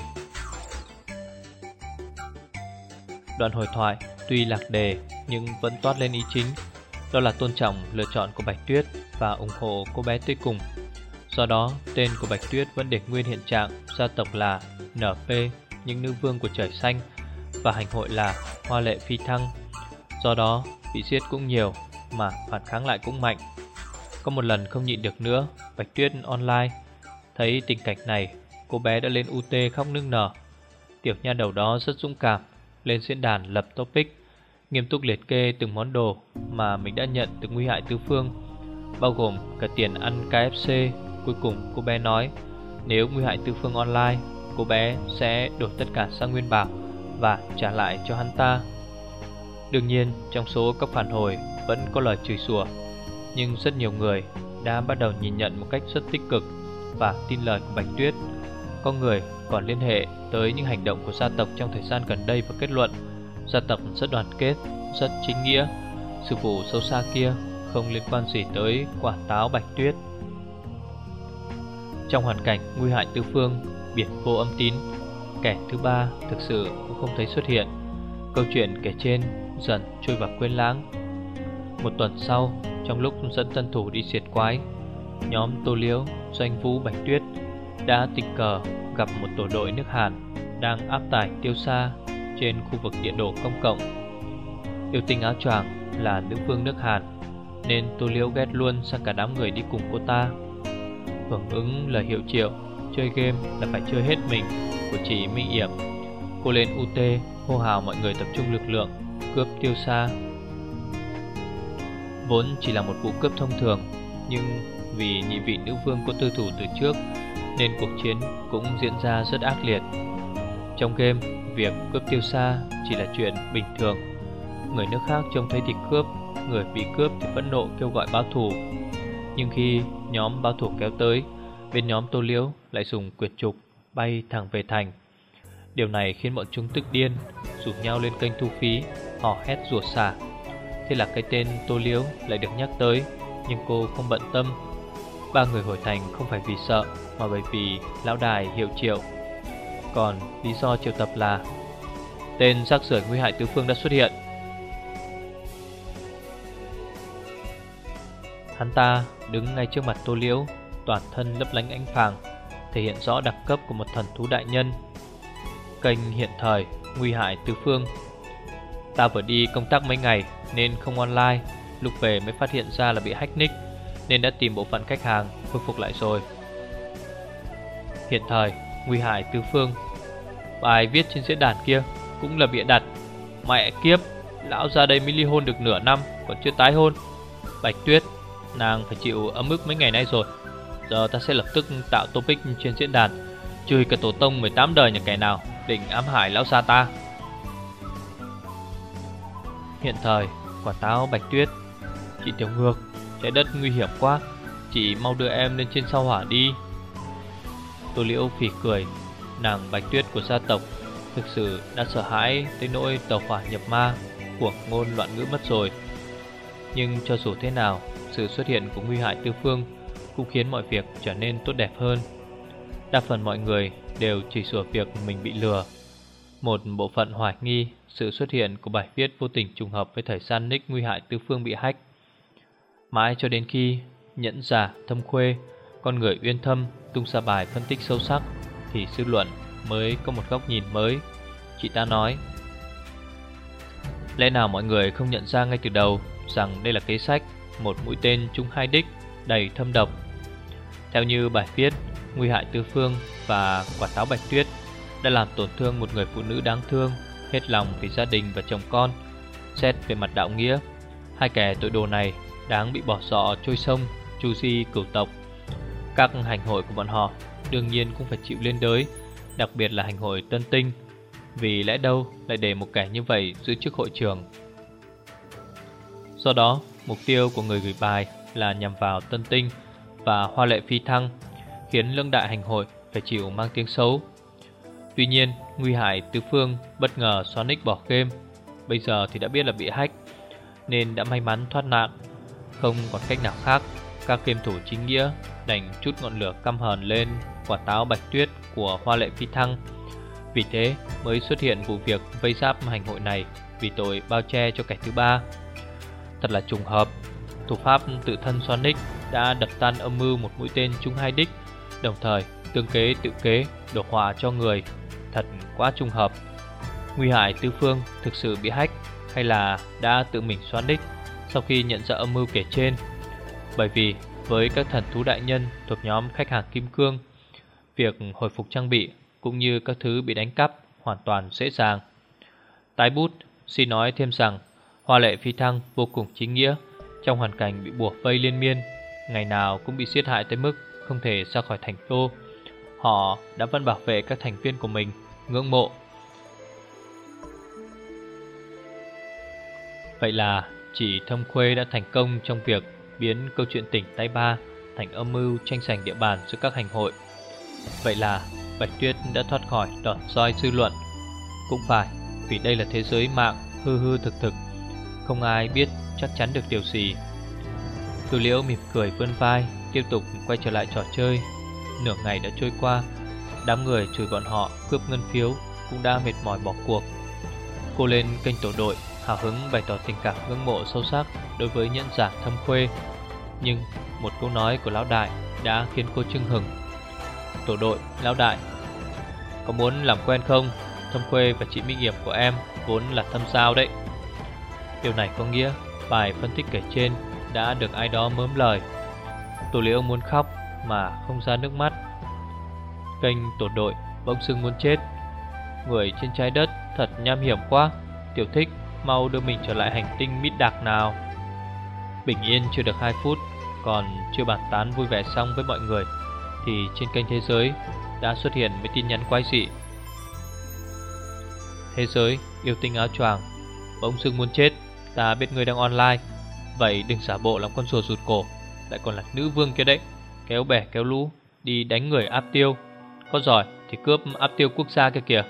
Đoạn hồi thoại tuy lạc đề nhưng vẫn toát lên ý chính, đó là tôn trọng lựa chọn của Bạch Tuyết và ủng hộ cô bé tới cùng. Do đó tên của Bạch Tuyết vẫn để nguyên hiện trạng gia tộc là en pê, những nữ vương của trời xanh, và hành hội là Hoa Lệ Phi Thăng. Do đó bị giết cũng nhiều mà phản kháng lại cũng mạnh. Có một lần không nhịn được nữa, Bạch Tuyết online thấy tình cảnh này, cô bé đã lên u tê khóc nức nở. Tiểu nha đầu đó rất dũng cảm, lên diễn đàn lập topic, nghiêm túc liệt kê từng món đồ mà mình đã nhận từ Nguy Hại Tứ Phương, bao gồm cả tiền ăn ca ép xê. Cuối cùng cô bé nói nếu Nguy Hại Tứ Phương online, cô bé sẽ đổi tất cả sang Nguyên Bảo và trả lại cho hắn ta. Đương nhiên trong số các phản hồi vẫn có lời chửi xủa, nhưng rất nhiều người đã bắt đầu nhìn nhận một cách rất tích cực và tin lời của Bạch Tuyết. Có người còn liên hệ tới những hành động của gia tộc trong thời gian gần đây và kết luận gia tộc rất đoàn kết, rất chính nghĩa. Sư phụ sâu xa kia không liên quan gì tới quả táo Bạch Tuyết. Trong hoàn cảnh Nguy Hại Tứ Phương, biệt vô âm tín, kẻ thứ ba thực sự cũng không thấy xuất hiện. Câu chuyện kể trên dần trôi vào quên lãng. Một tuần sau, trong lúc dẫn tân thủ đi diệt quái, nhóm Tô Liễu, Doanh Vũ, Bạch Tuyết đã tình cờ gặp một tổ đội nước Hàn đang áp tải tiêu xa trên khu vực địa đồ công cộng. Yêu tinh áo choàng là nữ vương nước Hàn, nên Tô Liễu ghét luôn sang cả đám người đi cùng cô ta. Hưởng ứng lời hiệu triệu chơi game là phải chơi hết mình của chị Minh Yểm, cô lên u tê hô hào mọi người tập trung lực lượng cướp tiêu xa. Vốn chỉ là một vụ cướp thông thường, nhưng vì nhị vị nữ vương có tư thủ từ trước nên cuộc chiến cũng diễn ra rất ác liệt. Trong game, việc cướp tiêu xa chỉ là chuyện bình thường. Người nước khác trông thấy thì cướp, người bị cướp thì phẫn nộ kêu gọi báo thù. Nhưng khi nhóm báo thù kéo tới, bên nhóm Tô Liễu lại dùng quyệt trục bay thẳng về thành. Điều này khiến bọn chúng tức điên, rủ nhau lên kênh thu phí, hò hét rủa xả. Thế là cái tên Tô Liễu lại được nhắc tới, nhưng cô không bận tâm. Ba người hồi thành không phải vì sợ, mà bởi vì lão đài hiệu triệu. Còn lý do triệu tập là tên rác rưởi Nguy Hại Tứ Phương đã xuất hiện. Hắn ta đứng ngay trước mặt Tô Liễu, toàn thân lấp lánh ánh vàng, thể hiện rõ đẳng cấp của một thần thú đại nhân. Kênh hiện thời Nguy Hại Tứ Phương. Ta vừa đi công tác mấy ngày nên không online, lúc về mới phát hiện ra là bị hack nick, nên đã tìm bộ phận khách hàng khôi phục lại rồi. Hiện thời Nguy Hại Tứ Phương. Bài viết trên diễn đàn kia cũng là bịa đặt. Mẹ kiếp, lão ra đây mới ly hôn được nửa năm còn chưa tái hôn. Bạch Tuyết, nàng phải chịu ấm ức mấy ngày nay rồi. Giờ ta sẽ lập tức tạo topic trên diễn đàn, chửi cả tổ tông mười tám đời nhà kẻ nào định ám hại lão gia ta. Hiện thời quả táo Bạch Tuyết. Chị Tiểu Ngược, trái đất nguy hiểm quá, chị mau đưa em lên trên sao hỏa đi. Tô Liễu phỉ cười. Nàng Bạch Tuyết của gia tộc thực sự đã sợ hãi tới nỗi tàu hỏa nhập ma, cuồng ngôn loạn ngữ mất rồi. Nhưng cho dù thế nào, sự xuất hiện của Nguy Hại Tứ Phương cũng khiến mọi việc trở nên tốt đẹp hơn. Đa phần mọi người đều chỉ sửa việc mình bị lừa, Một bộ phận hoài nghi sự xuất hiện của bài viết vô tình trùng hợp với thời gian nick nguy hại tứ phương bị hack. Mãi cho đến khi nhẫn giả Thâm Khuê, con người uyên thâm, tung ra bài phân tích sâu sắc, thì dư luận mới có một góc nhìn mới. Chị ta nói: lẽ nào mọi người không nhận ra ngay từ đầu rằng đây là kế sách một mũi tên trúng hai đích đầy thâm độc. Theo như bài viết, nguy hại tứ phương và quả táo bạch tuyết đã làm tổn thương một người phụ nữ đáng thương, hết lòng vì gia đình và chồng con. Xét về mặt đạo nghĩa, hai kẻ tội đồ này đáng bị bỏ rọ trôi sông, tru di cửu tộc. Các hành hội của bọn họ đương nhiên cũng phải chịu liên đới, đặc biệt là hành hội Tân Tinh. Vì lẽ đâu lại để một kẻ như vậy giữ chức hội trưởng? Do đó, mục tiêu của người gửi bài là nhằm vào Tân Tinh và Hoa Lệ Phi Thăng, khiến lương đại hành hội phải chịu mang tiếng xấu. Tuy nhiên, nguy hại tứ phương bất ngờ xóa nick bỏ game, bây giờ thì đã biết là bị hack, nên đã may mắn thoát nạn. Không còn cách nào khác, các game thủ chính nghĩa đành chút ngọn lửa căm hờn lên quả táo bạch tuyết của Hoa Lệ Phi Thăng. Vì thế mới xuất hiện vụ việc vây giáp hành hội này vì tội bao che cho kẻ thứ ba. Thật là trùng hợp, thủ pháp tự thân xóa nick đã đập tan âm mưu một mũi tên trúng hai đích, đồng thời tương kế tự kế đổ họa cho người. Thật quá trùng hợp. Nguy hại tứ phương thực sự bị hack hay là đã tự mình xóa nick sau khi nhận ra âm mưu kể trên? Bởi vì với các thần thú đại nhân thuộc nhóm khách hàng kim cương, việc hồi phục trang bị cũng như các thứ bị đánh cắp hoàn toàn dễ dàng. Tái bút, xin nói thêm rằng Hoa Lệ Phi Thăng vô cùng chính nghĩa. Trong hoàn cảnh bị buộc vây liên miên, ngày nào cũng bị giết hại tới mức không thể ra khỏi thành đô, họ đã vẫn bảo vệ các thành viên của mình, ngưỡng mộ. Vậy là chỉ Thâm Khuê đã thành công trong việc biến câu chuyện tỉnh tay ba thành âm mưu tranh giành địa bàn giữa các hành hội. Vậy là Bạch Tuyết đã thoát khỏi đòn roi dư luận. Cũng phải vì đây là thế giới mạng hư hư thực thực, không ai biết chắc chắn được điều gì. Tô Liễu mỉm cười vươn vai, tiếp tục quay trở lại trò chơi. Nửa ngày đã trôi qua, đám người chửi bọn họ cướp ngân phiếu cũng đã mệt mỏi bỏ cuộc. Cô lên kênh tổ đội hào hứng bày tỏ tình cảm ngưỡng mộ sâu sắc đối với nhẫn giả Thâm Khuê. Nhưng một câu nói của lão đại đã khiến cô chưng hừng. Tổ đội, lão đại, có muốn làm quen không? Thâm Khuê và chị Mỹ Nghiệp của em vốn là thâm giao đấy. Điều này có nghĩa bài phân tích kể trên đã được ai đó mớm lời. Tô Liễu muốn khóc mà không ra nước mắt. Kênh tổ đội bỗng dưng muốn chết. Người trên trái đất thật nham hiểm quá. Tiểu Thích, mau đưa mình trở lại hành tinh Mít Đạc nào. Bình yên chưa được hai phút, còn chưa bàn tán vui vẻ xong với mọi người, thì trên kênh thế giới đã xuất hiện mấy tin nhắn quái dị. Thế giới yêu tinh áo choàng, bỗng dưng muốn chết. Ta biết ngươi đang online, vậy đừng giả bộ làm con rùa rụt cổ, lại còn là nữ vương kia đấy. Kéo bè kéo lũ đi đánh người áp tiêu, có giỏi thì cướp áp tiêu quốc gia kia kìa.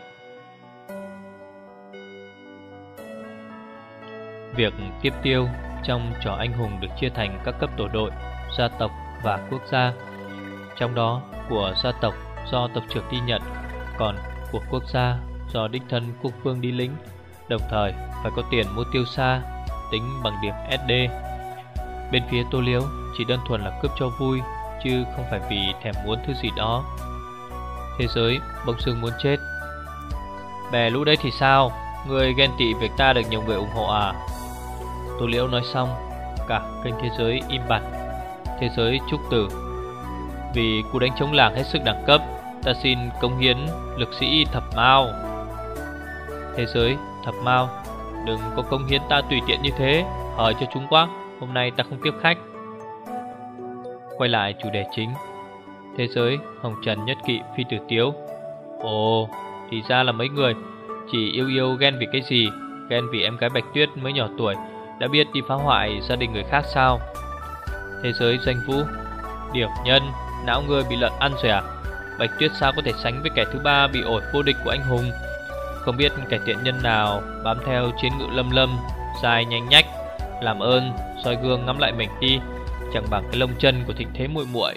Việc tiếp tiêu trong trò anh hùng được chia thành các cấp tổ đội, gia tộc và quốc gia. Trong đó của gia tộc do tộc trưởng đi nhận, còn của quốc gia do đích thân quốc vương đi lính. Đồng thời phải có tiền mua tiêu xa, tính bằng điểm ét đê. Bên phía Tô Liễu chỉ đơn thuần là cướp cho vui, chứ không phải vì thèm muốn thứ gì đó. Thế giới bỗng dưng muốn chết. Bè lũ đấy thì sao? Người ghen tị việc ta được nhiều người ủng hộ à? Tô Liễu nói xong, cả kênh thế giới im bặt. Thế giới chúc tử. Vì cú đánh chống làng hết sức đẳng cấp, ta xin cống hiến lực sĩ Thập Mao. Thế giới Thập Mao, đừng có cống hiến ta tùy tiện như thế, hời cho chúng quá. Hôm nay ta không tiếp khách. Quay lại chủ đề chính. Thế giới Hồng Trần Nhất Kỵ Phi Tử Tiếu. Ồ, thì ra là mấy người chỉ yêu yêu ghen vì cái gì? Ghen vì em gái Bạch Tuyết mới nhỏ tuổi đã biết đi phá hoại gia đình người khác sao? Thế giới Doanh Vũ. Điểu nhân, não ngươi bị lợn ăn rồi à? Bạch Tuyết sao có thể sánh với kẻ thứ ba bị ổi vô địch của anh hùng? Không biết kẻ tiện nhân nào bám theo chiến ngự lâm lâm dài nhanh nhách. Làm ơn soi gương ngắm lại mình đi, chẳng bằng cái lông chân của Thịnh Thế muội muội.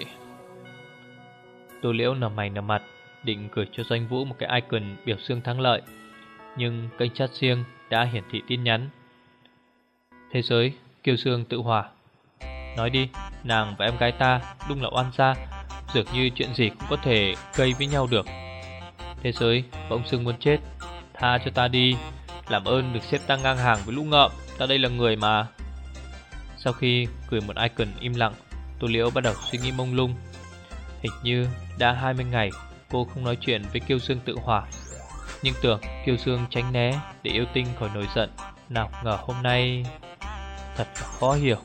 Tô Liễu nở mày nở mặt, định gửi cho Doanh Vũ một cái icon biểu xương thắng lợi. nhưng kênh chat riêng đã hiển thị tin nhắn. Thế giới Kiêu Dương tự hỏa. Nói đi, nàng và em gái ta đúng là oan gia, dường như chuyện gì cũng có thể gây với nhau được. Thế giới bỗng dưng muốn chết. Tha cho ta đi, làm ơn đừng xếp ta ngang hàng với lũ ngợm, ta đây là người mà. Sau khi gửi một icon im lặng, Tô Liễu bắt đầu suy nghĩ mông lung. Hình như đã hai mươi ngày cô không nói chuyện với Kiêu Dương tự hỏa, nhưng tưởng Kiêu Dương tránh né để yêu tinh khỏi nổi giận. Nào ngờ hôm nay thật là khó hiểu.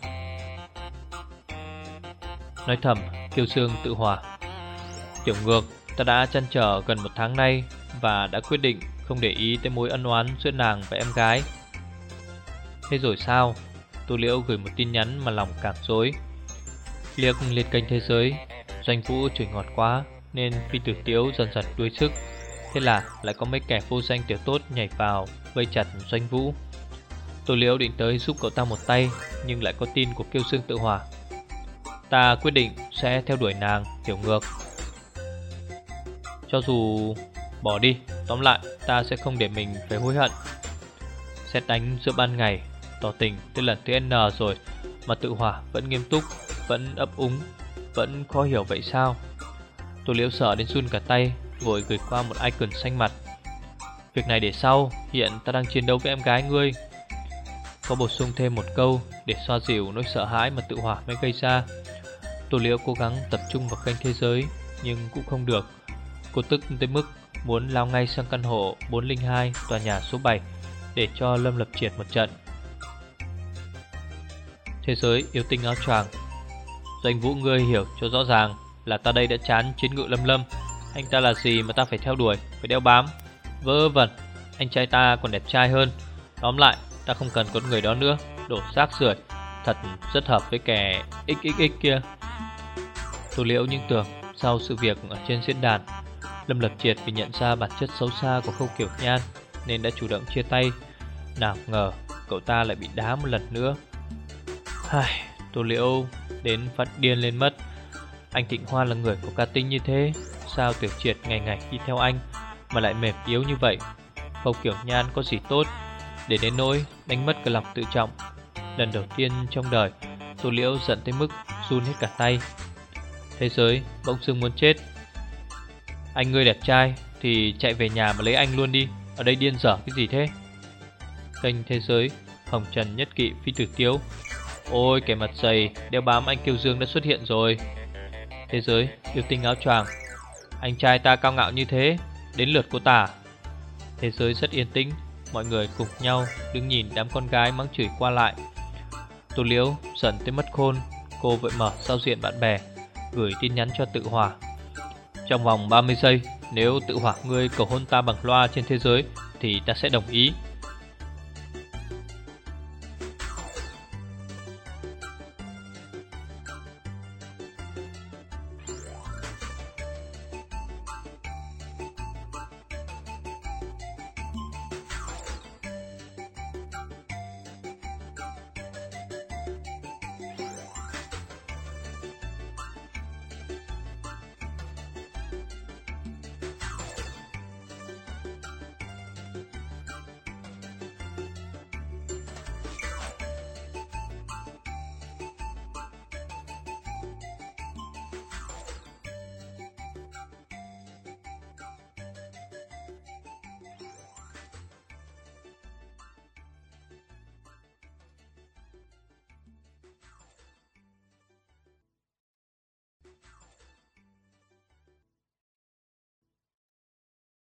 Nói thầm Kiêu Dương tự hỏa. Tiểu Ngược, ta đã chăn trở gần một tháng nay và đã quyết định không để ý tới mối ân oán giữa nàng và em gái. Thế rồi sao? Tô Liễu gửi một tin nhắn mà lòng cảm rối. Liếc lên kênh thế giới, Doanh Vũ chửi ngọt quá nên Phi Tử Tiếu dần dần đuối sức. Thế là lại có mấy kẻ vô danh tiểu tốt nhảy vào vây chặt Doanh Vũ. Tô Liễu định tới giúp cậu ta một tay, nhưng lại có tin của Kiêu Dương tự hỏa. Ta quyết định sẽ theo đuổi nàng, Tiểu Ngược. Cho dù bỏ đi, tóm lại ta sẽ không để mình phải hối hận. Sét đánh giữa ban ngày, tỏ tình tới lần thứ N rồi mà tự hỏa vẫn nghiêm túc, vẫn ấp úng, vẫn khó hiểu vậy sao? Tô Liễu sợ đến run cả tay, vội gửi qua một icon xanh mặt. Việc này để sau, hiện ta đang chiến đấu với em gái ngươi. Có bổ sung thêm một câu để xoa dịu nỗi sợ hãi mà tự hỏa mới gây ra. Tô Liễu cố gắng tập trung vào kênh thế giới, nhưng cũng không được. Cô tức tới mức muốn lao ngay sang căn hộ bốn không hai tòa nhà số bảy để cho Lâm Lập Triệt một trận. Thế giới yêu tinh áo choàng. Doanh Vũ ngươi hiểu cho rõ ràng là ta đây đã chán chiến ngự Lâm Lâm. Anh ta là gì mà ta phải theo đuổi, phải đeo bám? Vớ vẩn, anh trai ta còn đẹp trai hơn. Tóm lại, ta không cần con người đó nữa. Đổ rác rưởi, thật rất hợp với kẻ ích ích ích kia. Tô Liễu những tưởng sau sự việc ở trên diễn đàn, Lâm Lập Triệt vì nhận ra bản chất xấu xa của Khâu Kiểu Nhan nên đã chủ động chia tay. Nào ngờ cậu ta lại bị đá một lần nữa. Ai, Tô Liễu đến phát điên lên mất. Anh Thịnh Hoa là người có cá tính như thế, sao Tiểu Triệt ngày ngày đi theo anh mà lại mềm yếu như vậy? Khâu Kiểu Nhan có gì tốt để đến nỗi đánh mất cả lòng tự trọng? Lần đầu tiên trong đời, Tô Liễu giận tới mức run hết cả tay. Thế giới bỗng dưng muốn chết. Anh ngươi đẹp trai thì chạy về nhà mà lấy anh luôn đi, ở đây điên dở cái gì thế? Kênh thế giới Hồng Trần Nhất Kỵ Phi Tử Tiếu. Ôi kẻ mặt dày đeo bám anh Kiêu Dương đã xuất hiện rồi. Thế giới yêu tinh áo choàng. Anh trai ta cao ngạo như thế, đến lượt cô ta. Thế giới rất yên tĩnh, mọi người cùng nhau đứng nhìn đám con gái mắng chửi qua lại. Tô Liễu giận tới mất khôn. Cô vội mở giao diện bạn bè, gửi tin nhắn cho tự hỏa. Trong vòng ba mươi giây, nếu tự hỏa ngươi cầu hôn ta bằng loa trên thế giới thì ta sẽ đồng ý.